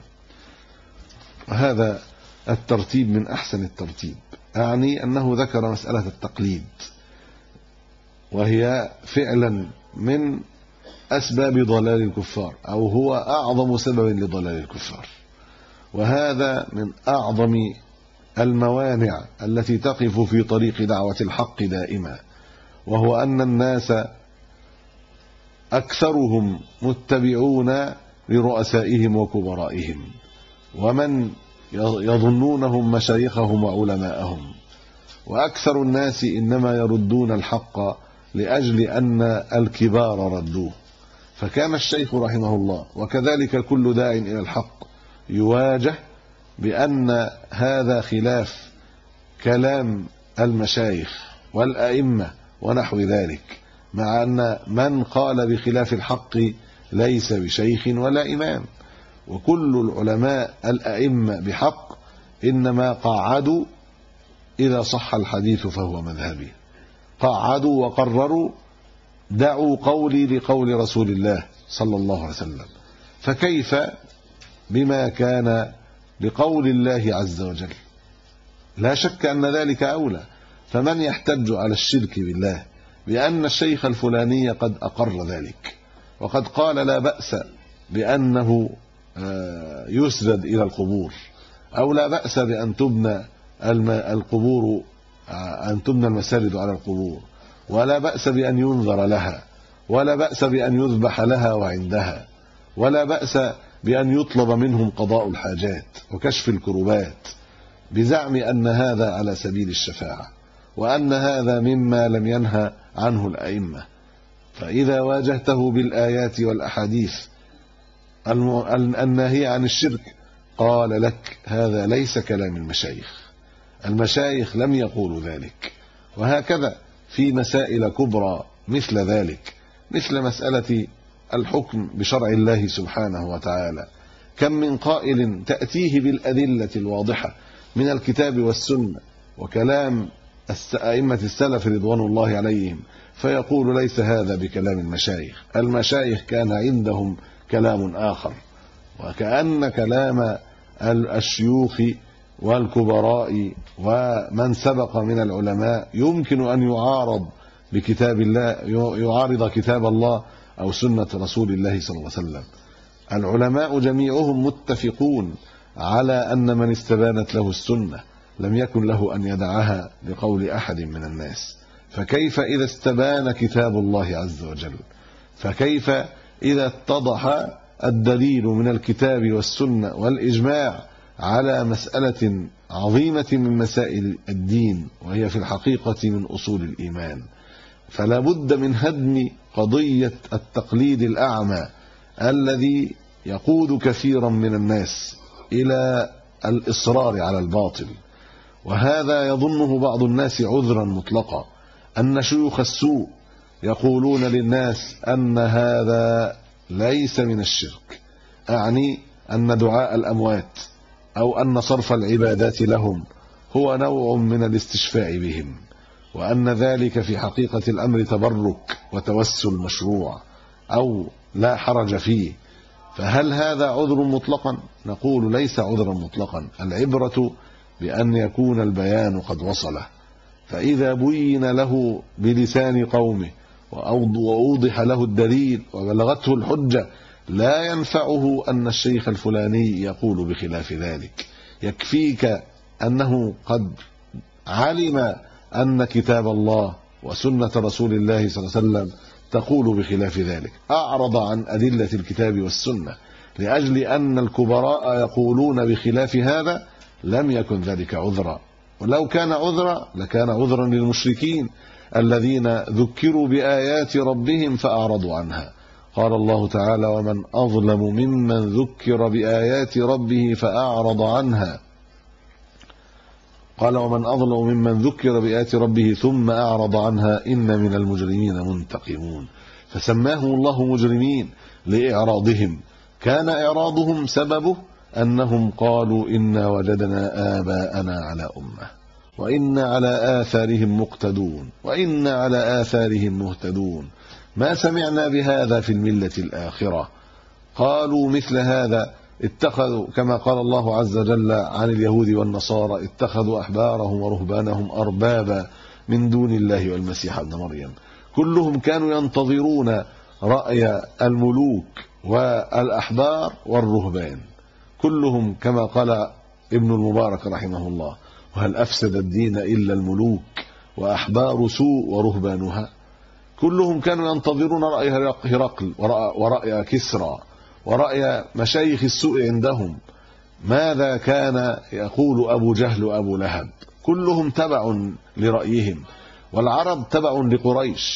وهذا الترتيب من أحسن الترتيب، أعني أنه ذكر مسألة التقليد، وهي فعلا من أسباب ضلال الكفار، أو هو أعظم سبب لضلال الكفار، وهذا من أعظم الموانع التي تقف في طريق دعوة الحق دائما، وهو أن الناس أكثرهم متبعون لرؤسائهم وكبرائهم ومن يظنونهم مشايخهم وعلماءهم، وأكثر الناس إنما يردون الحق لأجل أن الكبار ردوه، فكان الشيخ رحمه الله وكذلك كل داع إلى الحق يواجه بأن هذا خلاف كلام المشايخ والأئمة ونحو ذلك، مع أن من قال بخلاف الحق ليس بشيخ ولا إمام، وكل العلماء الأئمة بحق إنما قعدوا إذا صح الحديث فهو مذهبي، قعدوا وقرروا دعوا قولي لقول رسول الله صلى الله عليه وسلم. فكيف بما كان لقول الله عز وجل؟ لا شك أن ذلك أولى. فمن يحتج على الشرك بالله بأن الشيخ الفلاني قد أقر ذلك وقد قال لا بأس بأنه يسجد إلى القبور، أو لا بأس بأن تبنى القبور، أن تبنى المساجد على القبور، ولا بأس بأن ينظر لها، ولا بأس بأن يذبح لها وعندها، ولا بأس بأن يطلب منهم قضاء الحاجات وكشف الكروبات، بزعم أن هذا على سبيل الشفاعة، وأن هذا مما لم ينهى عنه الأئمة. فإذا واجهته بالآيات والأحاديث الناهية عن الشرك قال لك هذا ليس كلام المشايخ، المشايخ لم يقولوا ذلك. وهكذا في مسائل كبرى مثل ذلك، مثل مسألة الحكم بشرع الله سبحانه وتعالى، كم من قائل تأتيه بالأدلة الواضحة من الكتاب والسنة وكلام أئمة السلف رضوان الله عليهم، فيقول ليس هذا بكلام المشايخ، المشايخ كان عندهم كلام آخر. وكأن كلام الشيوخ والكبراء ومن سبق من العلماء يمكن أن يعارض بكتاب الله، يعارض كتاب الله أو سنة رسول الله صلى الله عليه وسلم. العلماء جميعهم متفقون على أن من استبانت له السنة لم يكن له أن يدعها لقول أحد من الناس. فكيف إذا استبان كتاب الله عز وجل؟ فكيف إذا اتضح الدليل من الكتاب والسنة والإجماع على مسألة عظيمة من مسائل الدين، وهي في الحقيقة من أصول الإيمان؟ فلا بد من هدم قضية التقليد الأعمى الذي يقود كثيرا من الناس إلى الإصرار على الباطل. وهذا يظنه بعض الناس عذرا مطلقا، أن شيوخ السوء يقولون للناس أن هذا ليس من الشرك، أعني أن دعاء الأموات أو أن صرف العبادات لهم هو نوع من الاستشفاء بهم، وأن ذلك في حقيقة الأمر تبرك وتوسل مشروع أو لا حرج فيه. فهل هذا عذر مطلقا؟ نقول ليس عذرا مطلقا، العبرة بأن يكون البيان قد وصله. فإذا بين له بلسان قومه وأوضح له الدليل وبلغته الحجة لا ينفعه أن الشيخ الفلاني يقول بخلاف ذلك، يكفيك أنه قد علم أن كتاب الله وسنة رسول الله صلى الله عليه وسلم تقول بخلاف ذلك، أعرض عن أدلة الكتاب والسنة لأجل أن الكبراء يقولون بخلاف هذا، لم يكن ذلك عذرا. ولو كان عذرا لكان عذرا للمشركين الذين ذكروا بآيات ربهم فأعرضوا عنها. قال الله تعالى: ومن أظلم ممن ذكر بآيات ربه فأعرض عنها. قال: ومن أظلم ممن ذكر بآيات ربه ثم أعرض عنها إن من المجرمين منتقمون. فسماهم الله مجرمين لإعراضهم، كان إعراضهم سببه أنهم قالوا إنا وجدنا آباءنا على أمة وإنا على آثارهم مقتدون وإنا على آثارهم مهتدون ما سمعنا بهذا في الملة الآخرة. قالوا مثل هذا، اتخذوا كما قال الله عز وجل عن اليهود والنصارى: اتخذوا أحبارهم ورهبانهم أربابا من دون الله والمسيح ابن مريم. كلهم كانوا ينتظرون رأي الملوك والأحبار والرهبان، كلهم كما قال ابن المبارك رحمه الله: وهل أفسد الدين إلا الملوك وأحبار سوء ورهبانها. كلهم كانوا ينتظرون رأي هرقل ورأي كسرى ورأي مشايخ السوء عندهم. ماذا كان يقول أبو جهل وأبو لهب؟ كلهم تبع لرأيهم، والعرب تبع لقريش،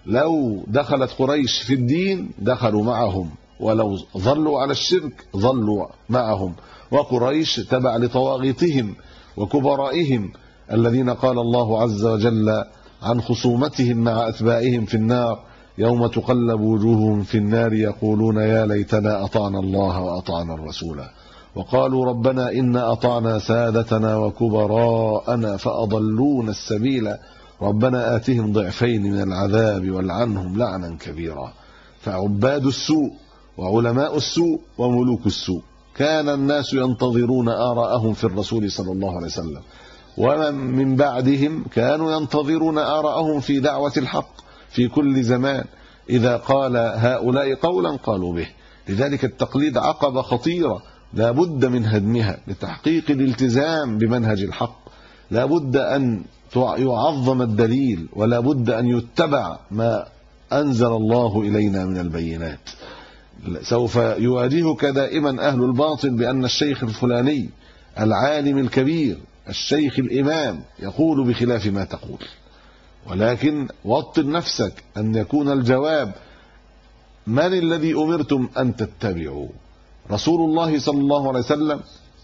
لو دخلت قريش في الدين دخلوا معهم، ولو ظلوا على الشرك ظلوا معهم، وقريش تبع لطواغيتهم وكبرائهم الذين قال الله عز وجل عن خصومتهم مع أتباعهم في النار: يوم تقلب وجوههم في النار يقولون يا ليتنا أطعنا الله وأطعنا الرسول وقالوا ربنا إنا أطعنا سادتنا وكبراءنا فأضلونا السبيل ربنا آتهم ضعفين من العذاب والعنهم لعنا كبيرا. فعباد السوء وعلماء السوء وملوك السوء كان الناس ينتظرون آراءهم في الرسول صلى الله عليه وسلم، ومن من بعدهم كانوا ينتظرون آراءهم في دعوة الحق في كل زمان. إذا قال هؤلاء قولا قالوا به. لذلك التقليد عقبة خطيرة لا بد من هدمها لتحقيق الالتزام بمنهج الحق. لا بد أن يعظم الدليل، ولا بد أن يتبع ما أنزل الله إلينا من البينات. سوف يواجهك دائما أهل الباطل بأن الشيخ الفلاني العالم الكبير الشيخ الإمام يقول بخلاف ما تقول، ولكن وطن نفسك أن يكون الجواب: من الذي أمرتم أن تتبعوا؟ رسول الله صلى الله عليه وسلم؟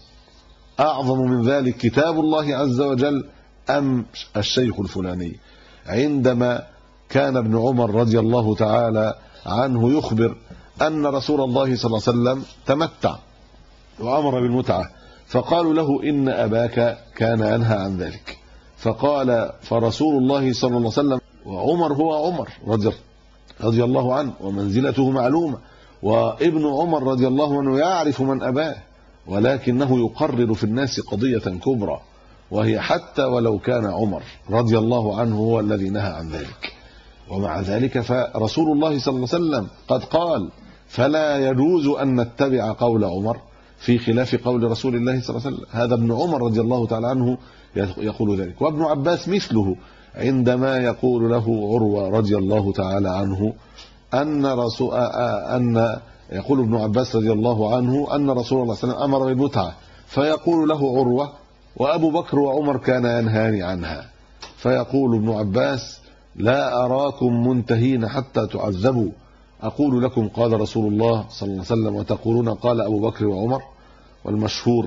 أعظم من ذلك كتاب الله عز وجل أم الشيخ الفلاني؟ عندما كان ابن عمر رضي الله تعالى عنه يخبر أن رسول الله صلى الله عليه وسلم تمتع وأمر بالمتعة، فقالوا له إن أباك كان ينهى عن ذلك، فقال: فرسول الله صلى الله عليه وسلم، وعمر هو عمر رضي الله عنه ومنزلته معلومة، وابن عمر رضي الله عنه يعرف من أباه، ولكنه يقرر في الناس قضية كبرى، وهي حتى ولو كان عمر رضي الله عنه هو الذي نهى عن ذلك. ومع ذلك فرسول الله صلى الله عليه وسلم قد قال: فلا يجوز أن نتبع قول عمر في خلاف قول رسول الله صلى الله عليه وسلم. هذا ابن عمر رضي الله تعالى عنه يقول ذلك. وابن عباس مثله عندما يقول له عروة رضي الله تعالى عنه يقول ابن عباس رضي الله عنه أن رسول الله صلى الله عليه وسلم أمر بالمتعة، فيقول له عروة: وأبو بكر وعمر كان ينهاني عنها. فيقول ابن عباس: لا أراكم منتهين حتى تعذبوا، أقول لكم قال رسول الله صلى الله عليه وسلم وتقولون قال أبو بكر وعمر. والمشهور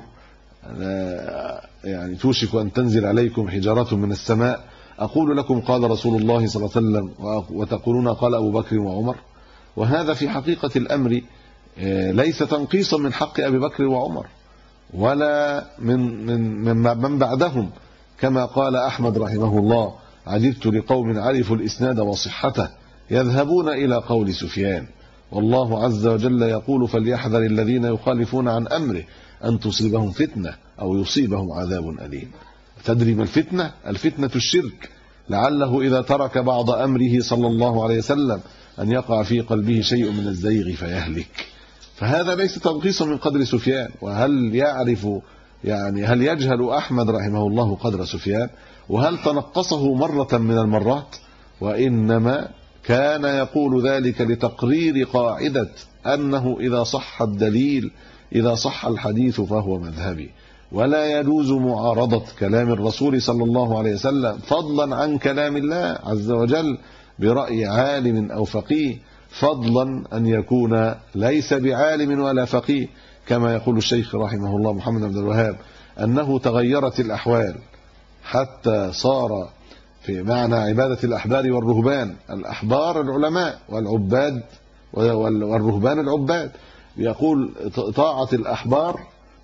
يعني توشك أن تنزل عليكم حجارة من السماء، أقول لكم قال رسول الله صلى الله عليه وسلم وتقولون قال أبو بكر وعمر. وهذا في حقيقة الأمر ليس تنقيصا من حق أبي بكر وعمر ولا من بعدهم، كما قال أحمد رحمه الله: عجبت لقوم عرفوا الإسناد وصحته يذهبون إلى قول سفيان، والله عز وجل يقول: فليحذر الذين يخالفون عن أمره أن تصيبهم فتنة أو يصيبهم عذاب أليم. تدري ما الفتنة؟ الفتنة الشرك، لعله إذا ترك بعض أمره صلى الله عليه وسلم أن يقع في قلبه شيء من الزيغ فيهلك. فهذا ليس تنقيصا من قدر سفيان. وهل يعرف هل يجهل أحمد رحمه الله قدر سفيان؟ وهل تنقصه مرة من المرات؟ وإنما كان يقول ذلك لتقرير قاعدة أنه إذا صح الدليل، إذا صح الحديث فهو مذهبي، ولا يجوز معارضة كلام الرسول صلى الله عليه وسلم فضلا عن كلام الله عز وجل برأي عالم أو فقيه، فضلا أن يكون ليس بعالم ولا فقيه، كما يقول الشيخ رحمه الله محمد عبد الوهاب أنه تغيرت الأحوال حتى صار في معنى عبادة الأحبار والرهبان، الأحبار العلماء والعباد والرهبان العباد. يقول طاعة الأحبار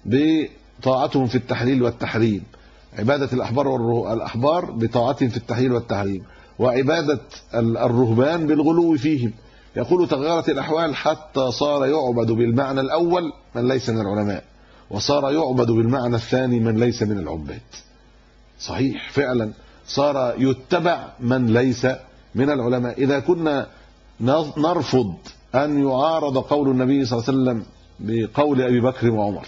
بطاعتهم في التحليل والتحريم، عبادة الأحبار بطاعتهم في التحليل والتحريم، وعبادة الرهبان بالغلو فيهم. يقول تغيرت الأحوال حتى صار يعبد بالمعنى الأول من ليس من العلماء، وصار يعبد بالمعنى الثاني من ليس من العباد. صحيح فعلا صار يتبع من ليس من العلماء. إذا كنا نرفض أن يعارض قول النبي صلى الله عليه وسلم بقول أبي بكر وعمر،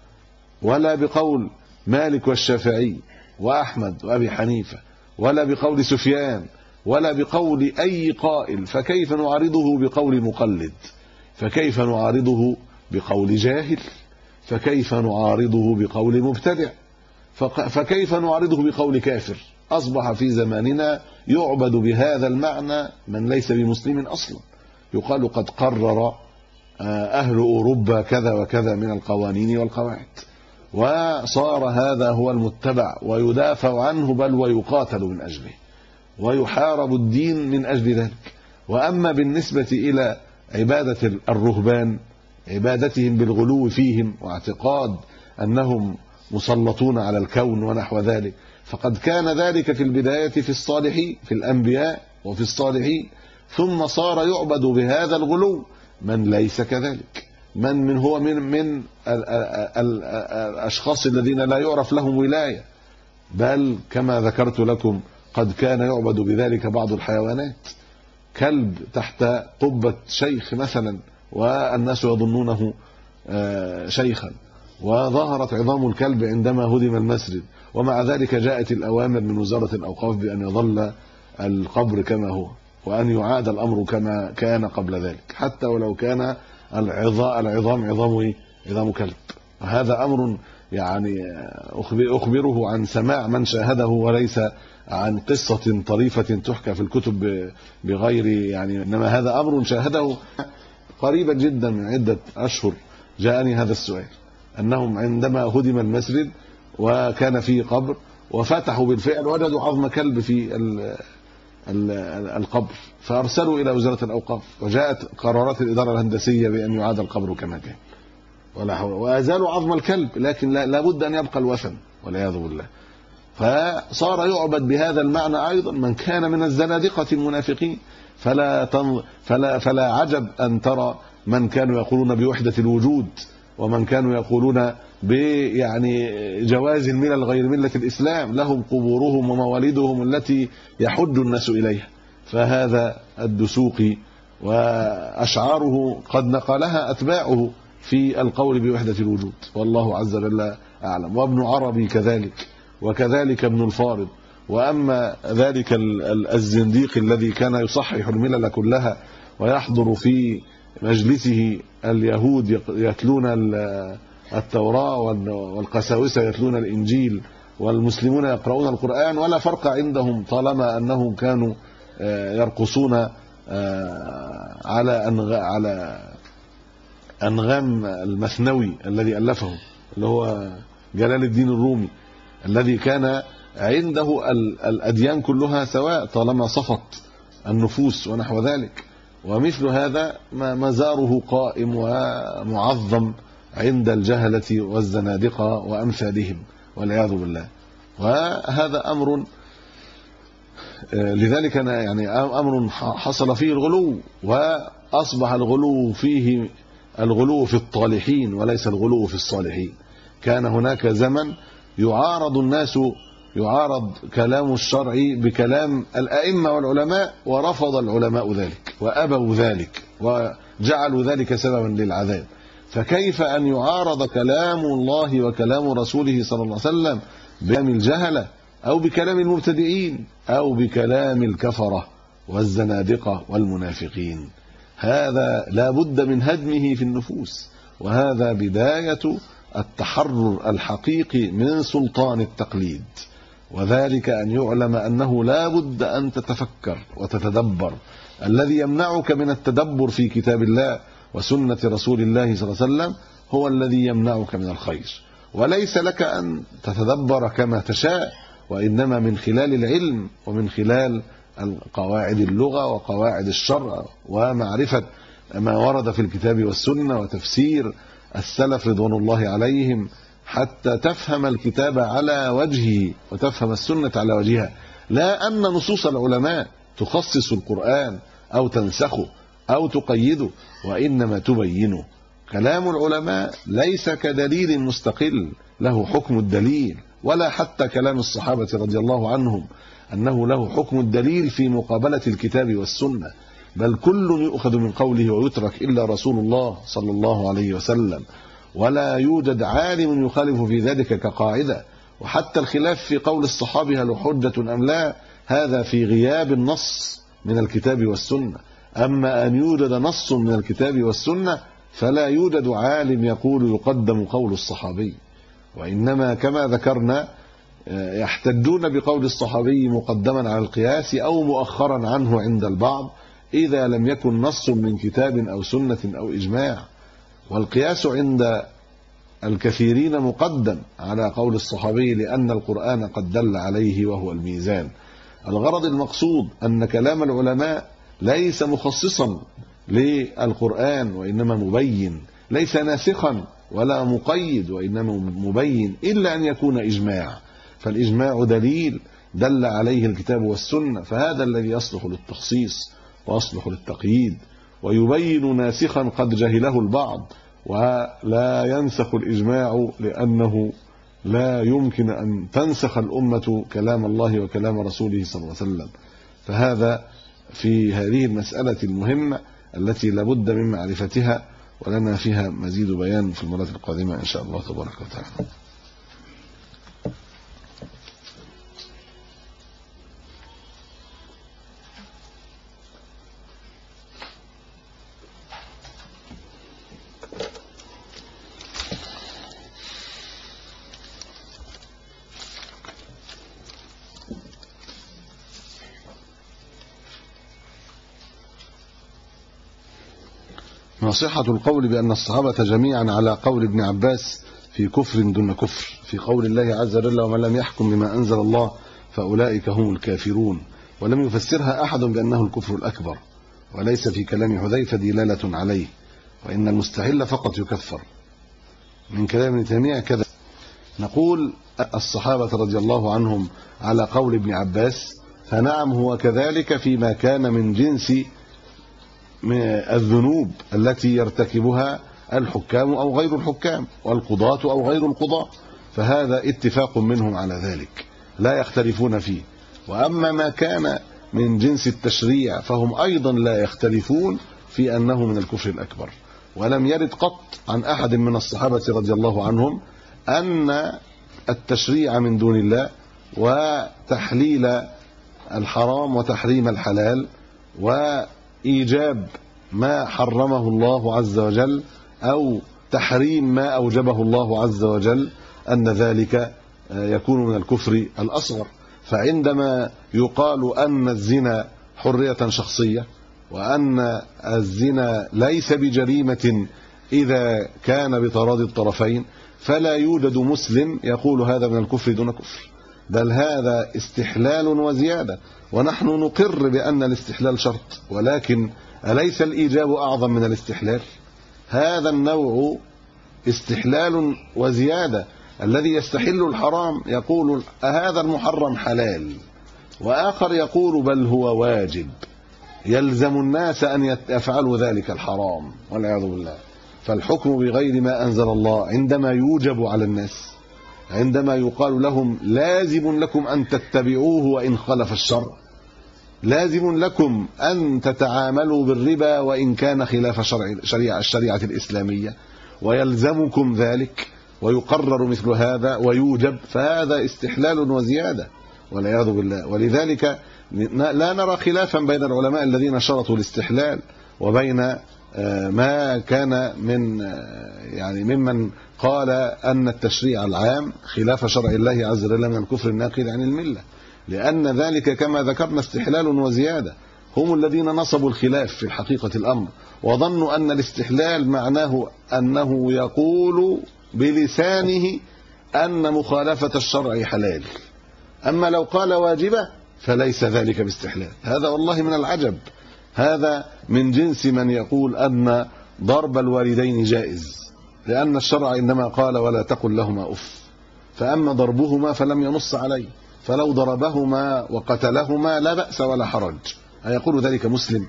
ولا بقول مالك والشافعي وأحمد وأبي حنيفة، ولا بقول سفيان، ولا بقول أي قائل، فكيف نعارضه بقول مقلد؟ فكيف نعارضه بقول جاهل؟ فكيف نعارضه بقول مبتدع؟ فكيف نعارضه بقول كافر؟ أصبح في زماننا يعبد بهذا المعنى من ليس بمسلم أصلا. يقال قد قرر أهل أوروبا كذا وكذا من القوانين والقواعد، وصار هذا هو المتبع ويدافع عنه، بل ويقاتل من أجله ويحارب الدين من أجل ذلك. وأما بالنسبة إلى عبادة الرهبان، عبادتهم بالغلو فيهم واعتقاد أنهم مسلطون على الكون ونحو ذلك، فقد كان ذلك في البداية في الصالحين، في الأنبياء وفي الصالحين، ثم صار يعبد بهذا الغلو من ليس كذلك، من هو من الأشخاص الذين لا يعرف لهم ولاية، بل كما ذكرت لكم قد كان يعبد بذلك بعض الحيوانات، كلب تحت قبة شيخ مثلا والناس يظنونه شيخا، وظهرت عظام الكلب عندما هدم المسجد، ومع ذلك جاءت الأوامر من وزارة الأوقاف بأن يظل القبر كما هو، وأن يعاد الأمر كما كان قبل ذلك، حتى ولو كان العظام عظام كلب. وهذا أمر يعني أخبره عن سماع من شاهده، وليس عن قصة طريفة تحكى في الكتب بغير يعني، إنما هذا أمر شاهده قريبا جدا من عدة أشهر. جاءني هذا السؤال، أنهم عندما هدم المسجد وكان فيه قبر وفتحوا بالفعل وجدوا عظم كلب في القبر، فأرسلوا إلى وزارة الأوقاف، وجاءت قرارات الإدارة الهندسية بأن يعاد القبر كما كان، ولا حول، وأزالوا عظم الكلب، لكن لا بد أن يبقى الوثن والعياذ بالله. فصار يعبد بهذا المعنى أيضا من كان من الزنادقة المنافقين. فلا عجب أن ترى من كانوا يقولون بوحدة الوجود، ومن كانوا يقولون يعني جواز الملل غير ملة الإسلام، لهم قبورهم وموالدهم التي يحج الناس إليها. فهذا الدسوقي وأشعاره قد نقلها أتباعه في القول بوحدة الوجود، والله عز وجل أعلم. وابن عربي كذلك، وكذلك ابن الفارض. وأما ذلك الزنديق الذي كان يصحح الملل كلها ويحضر في مجلسه اليهود يتلون التوراة والقساوسة يتلون الإنجيل والمسلمون يقرؤون القرآن، ولا فرق عندهم طالما أنهم كانوا يرقصون على أنغام المثنوي الذي ألفه، اللي هو جلال الدين الرومي، الذي كان عنده الأديان كلها سواء طالما صفت النفوس ونحو ذلك. ومثل هذا مزاره قائم ومعظم عند الجهلة والزنادقة وأمثالهم والعياذ بالله. وهذا أمر لذلك يعني أمر حصل فيه الغلو، وأصبح الغلو فيه الغلو في الطالحين وليس الغلو في الصالحين. كان هناك زمن يعارض كلام الشرع بكلام الأئمة والعلماء، ورفض العلماء ذلك وأبوا ذلك وجعلوا ذلك سببا للعذاب. فكيف أن يعارض كلام الله وكلام رسوله صلى الله عليه وسلم بكلام الجهلة أو بكلام المبتدئين أو بكلام الكفرة والزنادقة والمنافقين؟ هذا لا بد من هدمه في النفوس، وهذا بداية التحرر الحقيقي من سلطان التقليد، وذلك أن يعلم أنه لا بد أن تتفكر وتتدبر. الذي يمنعك من التدبر في كتاب الله وسنة رسول الله صلى الله عليه وسلم هو الذي يمنعك من الخير، وليس لك أن تتدبر كما تشاء، وإنما من خلال العلم ومن خلال قواعد اللغة وقواعد الشرع ومعرفة ما ورد في الكتاب والسنة وتفسير السلف رضوان الله عليهم، حتى تفهم الكتاب على وجهه وتفهم السنة على وجهها، لا أن نصوص العلماء تخصص القرآن أو تنسخه أو تقيده، وإنما تبينه. كلام العلماء ليس كدليل مستقل له حكم الدليل، ولا حتى كلام الصحابة رضي الله عنهم أنه له حكم الدليل في مقابلة الكتاب والسنة، بل كل يؤخذ من قوله ويترك إلا رسول الله صلى الله عليه وسلم، ولا يوجد عالم يخالف في ذلك كقاعدة. وحتى الخلاف في قول الصحابة هل حجة أم لا، هذا في غياب النص من الكتاب والسنة. أما أن يوجد نص من الكتاب والسنة فلا يوجد عالم يقول يقدم قول الصحابي، وإنما كما ذكرنا يحتجون بقول الصحابي مقدما على القياس أو مؤخرا عنه عند البعض إذا لم يكن نص من كتاب أو سنة أو إجماع. والقياس عند الكثيرين مقدم على قول الصحابي لأن القرآن قد دل عليه وهو الميزان. الغرض المقصود أن كلام العلماء ليس مخصصا للقرآن وإنما مبين، ليس ناسخا ولا مقيد وإنما مبين، إلا أن يكون إجماع، فالإجماع دليل دل عليه الكتاب والسنة، فهذا الذي يصلح للتخصيص ويصلح للتقييد، ويبين ناسخا قد جهله البعض، ولا ينسخ الإجماع لأنه لا يمكن أن تنسخ الأمة كلام الله وكلام رسوله صلى الله عليه وسلم. فهذا في هذه المسألة المهمة التي لابد من معرفتها، ولنا فيها مزيد بيان في المرات القادمة إن شاء الله تبارك وتعالى. صحة القول بأن الصحابة جميعا على قول ابن عباس في كفر دون كفر، في قول الله عز وجل ومن لم يحكم بما أنزل الله فأولئك هم الكافرون، ولم يفسرها أحد بأنه الكفر الأكبر، وليس في كلام حذيفة دلالة عليه، وإن المستحل فقط يكفر. من كلام ابن تيمية كذا. نقول الصحابة رضي الله عنهم على قول ابن عباس، فنعم هو كذلك فيما كان من جنس من الذنوب التي يرتكبها الحكام أو غير الحكام، والقضاة أو غير القضاة، فهذا اتفاق منهم على ذلك لا يختلفون فيه. وأما ما كان من جنس التشريع فهم أيضا لا يختلفون في أنه من الكفر الأكبر. ولم يرد قط عن أحد من الصحابة رضي الله عنهم أن التشريع من دون الله وتحليل الحرام وتحريم الحلال وإيجاب ما حرمه الله عز وجل أو تحريم ما أوجبه الله عز وجل أن ذلك يكون من الكفر الأصغر. فعندما يقال أن الزنا حرية شخصية وأن الزنا ليس بجريمة إذا كان بتراضي الطرفين، فلا يوجد مسلم يقول هذا من الكفر دون كفر، بل هذا استحلال وزيادة. ونحن نقر بأن الاستحلال شرط، ولكن أليس الإيجاب أعظم من الاستحلال؟ هذا النوع استحلال وزيادة. الذي يستحل الحرام يقول هذا المحرم حلال، وآخر يقول بل هو واجب، يلزم الناس أن يفعلوا ذلك الحرام والعياذ بالله. فالحكم بغير ما أنزل الله عندما يوجب على الناس، عندما يقال لهم لازم لكم أن تتبعوه وإن خالف الشرع، لازم لكم أن تتعاملوا بالربا وإن كان خلاف الشريعة الإسلامية، ويلزمكم ذلك ويقرر مثل هذا ويوجب، فهذا استحلال وزيادة والعياذ بالله. ولذلك لا نرى خلافا بين العلماء الذين شرطوا الاستحلال وبين ما كان من ممن قال أن التشريع العام خلاف شرع الله عز وجل من الكفر الناقل عن الملة، لأن ذلك كما ذكرنا استحلال وزيادة. هم الذين نصبوا الخلاف في الحقيقة الأمر، وظنوا أن الاستحلال معناه أنه يقول بلسانه أن مخالفة الشرع حلال، أما لو قال واجبة فليس ذلك باستحلال. هذا والله من العجب، هذا من جنس من يقول أن ضرب الوالدين جائز، لأن الشرع إنما قال ولا تقل لهما أف، فأما ضربهما فلم ينص عليه، فلو ضربهما وقتلهما لا بأس ولا حرج. أيقول ذلك مسلم؟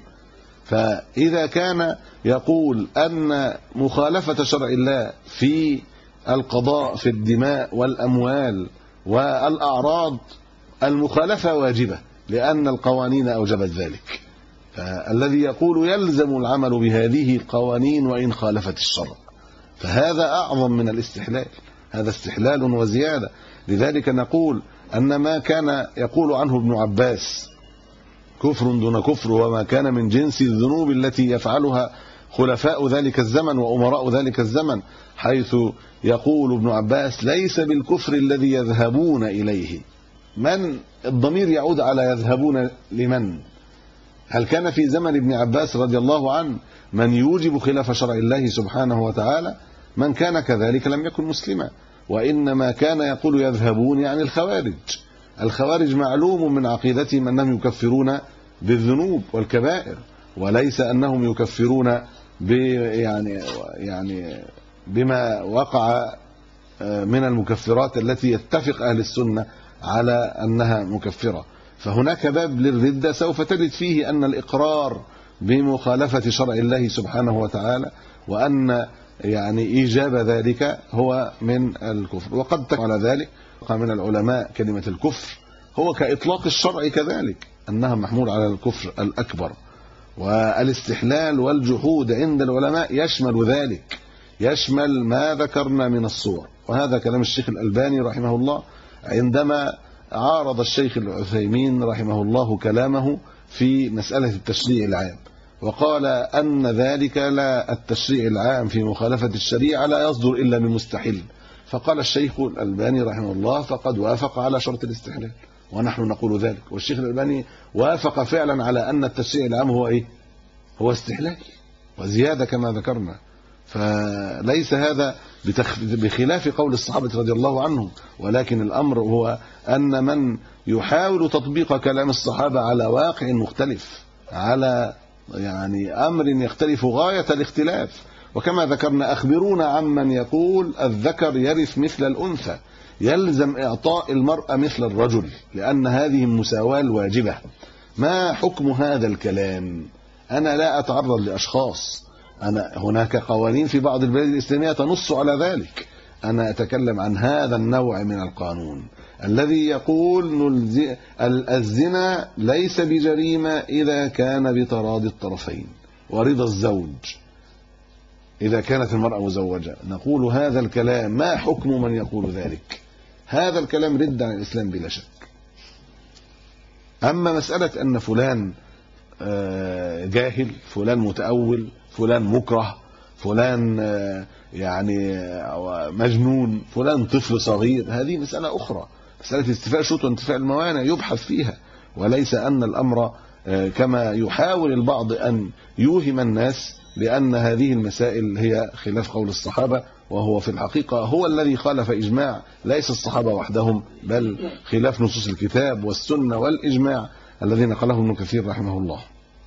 فإذا كان يقول أن مخالفة شرع الله في القضاء في الدماء والأموال والأعراض المخالفة واجبة لأن القوانين أوجبت ذلك، فالذي يقول يلزم العمل بهذه القوانين وإن خالفت الشرع، فهذا أعظم من الاستحلال، هذا استحلال وزيادة. لذلك نقول أن ما كان يقول عنه ابن عباس كفر دون كفر، وما كان من جنس الذنوب التي يفعلها خلفاء ذلك الزمن وأمراء ذلك الزمن، حيث يقول ابن عباس ليس بالكفر الذي يذهبون إليه. من الضمير يعود على يذهبون لمن؟ هل كان في زمن ابن عباس رضي الله عنه من يوجب خلاف شرع الله سبحانه وتعالى؟ من كان كذلك لم يكن مسلما، وإنما كان يقول يذهبون يعني الخوارج. الخوارج معلوم من عقيدتهم أنهم يكفرون بالذنوب والكبائر، وليس أنهم يكفرون يعني بما وقع من المكفرات التي يتفق أهل السنة على أنها مكفرة. فهناك باب للردة سوف تجد فيه أن الإقرار بمخالفة شرع الله سبحانه وتعالى وأن يعني إيجاب ذلك هو من الكفر. وقد تقع على ذلك من العلماء كلمة الكفر هو كإطلاق الشرع كذلك، أنها محمول على الكفر الأكبر. والاستحلال والجحود عند العلماء يشمل ذلك، يشمل ما ذكرنا من الصور. وهذا كلام الشيخ الألباني رحمه الله عندما عارض الشيخ العثيمين رحمه الله كلامه في مسألة التشريع العام، وقال أن ذلك لا التشريع العام في مخالفة الشريعة لا يصدر إلا من مستحيل. فقال الشيخ الألباني رحمه الله فقد وافق على شرط الاستحلال، ونحن نقول ذلك. والشيخ الألباني وافق فعلا على أن التشريع العام هو إيه؟ هو استحلال وزيادة كما ذكرنا. فليس هذا بخلاف قول الصحابة رضي الله عنهم، ولكن الأمر هو أن من يحاول تطبيق كلام الصحابة على واقع مختلف، على يعني أمر يختلف غاية الاختلاف. وكما ذكرنا أخبرونا عمن يقول الذكر يرث مثل الأنثى، يلزم إعطاء المرأة مثل الرجل لأن هذه المساواة الواجبة. ما حكم هذا الكلام؟ أنا لا أتعرض لأشخاص، أنا هناك قوانين في بعض البلاد الإسلامية تنص على ذلك. أنا أتكلم عن هذا النوع من القانون الذي يقول الزنا ليس بجريمة إذا كان بتراضي الطرفين ورضا الزوج إذا كانت المرأة مزوجة. نقول هذا الكلام ما حكم من يقول ذلك؟ هذا الكلام رد عن الإسلام بلا شك. أما مسألة أن فلان جاهل، فلان متأول، فلان مكره، فلان يعني مجنون، فلان طفل صغير، هذه مسألة أخرى، مسألة استيفاء الشروط وانتفاء الموانع يبحث فيها، وليس أن الأمر كما يحاول البعض أن يوهم الناس بأن هذه المسائل هي خلاف قول الصحابة، وهو في الحقيقة هو الذي خالف إجماع ليس الصحابة وحدهم، بل خلاف نصوص الكتاب والسنة والإجماع الذي نقله ابن كثير رحمه الله.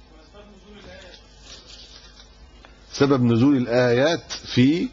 سبب نزول الآيات في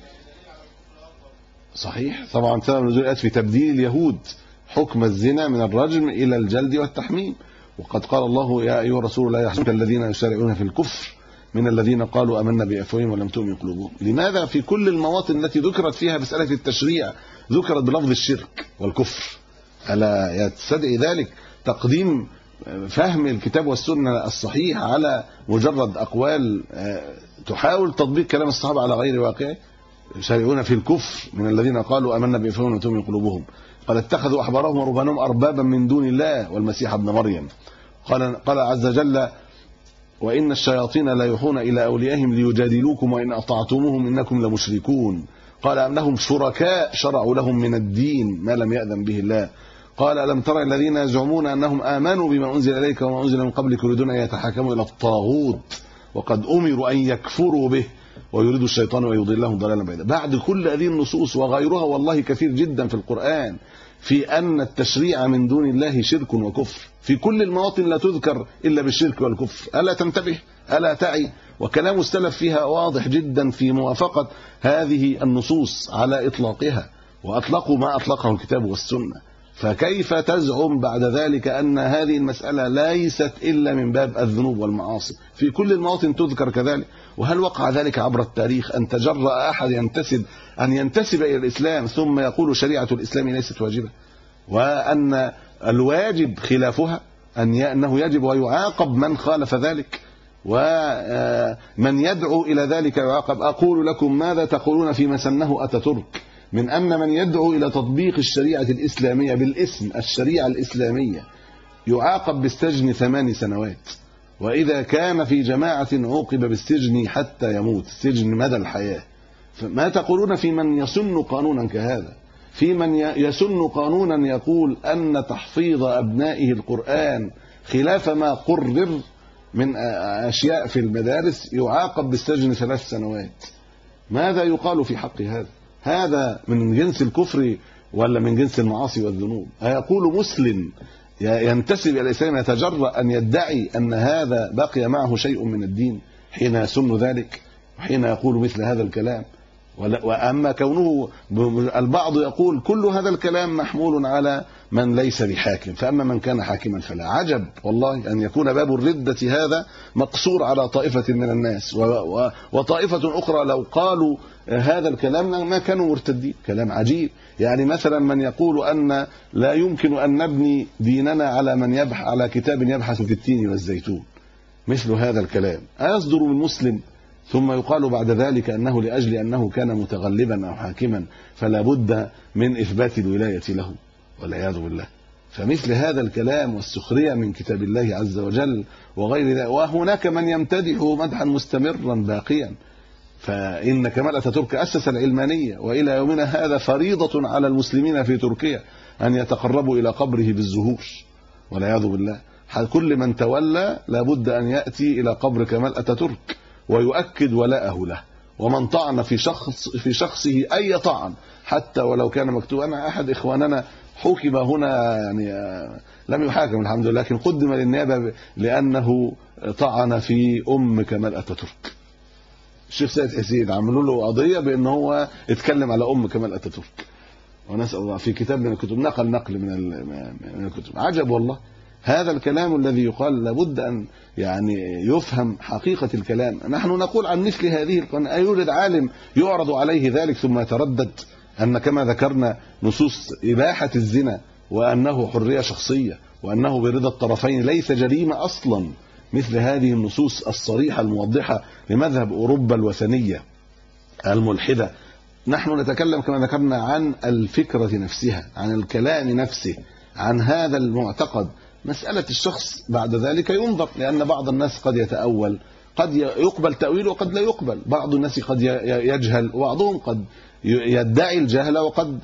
صحيح طبعا، سبب نزول الآيات في تبديل اليهود حكم الزنا من الرجم إلى الجلد والتحميم. وقد قال الله يا أيها الرسول لا يحزنك الذين يسارعون في الكفر من الذين قالوا آمنا بأفواههم ولم تؤمن قلوبهم. لماذا في كل المواطن التي ذكرت فيها مسألة التشريع ذكرت بلفظ الشرك والكفر؟ ألا يستدعي ذلك تقديم فهم الكتاب والسنة الصحيح على مجرد أقوال تحاول تطبيق كلام الصحابة على غير واقعه؟ يسارعون في الكفر من الذين قالوا آمنا بأفواههم ولم تؤمن قلوبهم. قال اتخذوا أحبارهم ورهبانهم أربابا من دون الله والمسيح ابن مريم. قال عز وجل وإن الشياطين لا يوحون إلى أوليائهم ليجادلوكم وإن أطعتموهم إنكم لمشركون. قال أم لهم شركاء شرعوا لهم من الدين ما لم يأذن به الله. قال ألم ترى الذين يزعمون أنهم آمنوا بما أنزل إليك وما أنزل من قبلك يريدون أن يتحاكموا إلى الطاغوت وقد أمروا أن يكفروا به ويريد الشيطان ويضلهم ضلالا بعيدا. بعد كل هذه النصوص وغيرها والله كثير جدا في القرآن في أن التشريع من دون الله شرك وكفر، في كل المواطن لا تذكر إلا بالشرك والكفر. ألا تنتبه؟ ألا تعي؟ وكلام السلف فيها واضح جدا في موافقة هذه النصوص على إطلاقها، وأطلقوا ما أطلقه الكتاب والسنة. فكيف تزعم بعد ذلك أن هذه المسألة ليست إلا من باب الذنوب والمعاصي؟ في كل المواطن تذكر كذلك. وهل وقع ذلك عبر التاريخ أن تجرأ أحد أن ينتسب إلى الإسلام ثم يقول شريعة الإسلام ليست واجبة وأن الواجب خلافها، أنه يجب ويعاقب من خالف ذلك ومن يدعو إلى ذلك يعاقب؟ أقول لكم ماذا تقولون فيما سنه أتاتورك من أن من يدعو إلى تطبيق الشريعة الإسلامية بالاسم الشريعة الإسلامية يعاقب بالسجن 8 سنوات، وإذا كان في جماعة عوقب بالسجن حتى يموت، السجن مدى الحياة. فما تقولون في من يسن قانونا كهذا؟ في من يسن قانونا يقول أن تحفيظ أبنائه القرآن خلاف ما قرر من أشياء في المدارس يعاقب بالسجن 3 سنوات. ماذا يقال في حق هذا؟ هذا من جنس الكفر ولا من جنس المعاصي والذنوب؟ أيقول مسلم ينتسب إلى الإسلام يتجرأ أن يدعي أن هذا بقي معه شيء من الدين حين يسن ذلك وحين يقول مثل هذا الكلام؟ وأما كونه البعض يقول كل هذا الكلام محمول على من ليس بحاكم، فأما من كان حاكما فلا. عجب والله أن يكون باب الردة هذا مقصور على طائفة من الناس، وطائفة أخرى لو قالوا هذا الكلام ما كانوا مرتدين. كلام عجيب. يعني مثلا من يقول أن لا يمكن أن نبني ديننا على من على كتاب يبحث في التين والزيتون، مثل هذا الكلام أيصدر من مسلم؟ ثم يقال بعد ذلك أنه لأجل أنه كان متغلبا أو حاكما فلا بد من إثبات الولاية له، والعياذ بالله. فمثل هذا الكلام والسخرية من كتاب الله عز وجل وغير ذلك. وهناك من يمتدحه مدحا مستمرا باقيا. فإن كمال أتاتورك أسس العلمانية، وإلى يومنا هذا فريضة على المسلمين في تركيا أن يتقربوا إلى قبره بالزهور، والعياذ بالله. كل من تولى لابد أن يأتي إلى قبر كمال أتاتورك ويؤكد ولاءه له. ومن طعن في شخصه أي طعن حتى ولو كان مكتوبا. أنا أحد إخواننا حكم هنا، يعني لم يحاكم الحمد لله، لكن قدم للنيابة لأنه طعن في كمال أتاتورك. الشيخ سيد حسين عملوا له قضية بأنه هو اتكلم على كمال أتاتورك، ونسأل الله في كتاب من الكتب نقل من الكتب. عجب والله. هذا الكلام الذي يقال لابد أن يعني يفهم حقيقة الكلام. نحن نقول عن مثل هذه القناة أيوجد عالم يعرض عليه ذلك ثم يتردد أن كما ذكرنا نصوص إباحة الزنا وأنه حرية شخصية وأنه برضا الطرفين ليس جريمة أصلا، مثل هذه النصوص الصريحة الموضحة لمذهب أوروبا الوثنية الملحدة. نحن نتكلم كما ذكرنا عن الفكرة نفسها، عن الكلام نفسه، عن هذا المعتقد. مسألة الشخص بعد ذلك ينظر، لأن بعض الناس قد يتأول، قد يقبل تأويله وقد لا يقبل. بعض الناس قد يجهل، وبعضهم قد يدعي الجهل وقد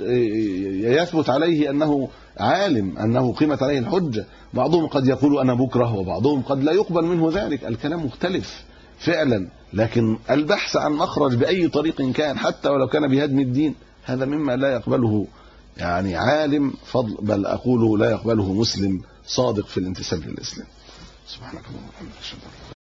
يثبت عليه أنه عالم، أنه قيمت عليه الحجة. بعضهم قد يقول أنا بكره، وبعضهم قد لا يقبل منه ذلك. الكلام مختلف فعلا، لكن البحث عن مخرج بأي طريق كان حتى ولو كان بهدم الدين هذا مما لا يقبله يعني عالم فضل، بل أقول لا يقبله مسلم صادق في الانتساب للإسلام. سبحانك اللهم وبحمدك.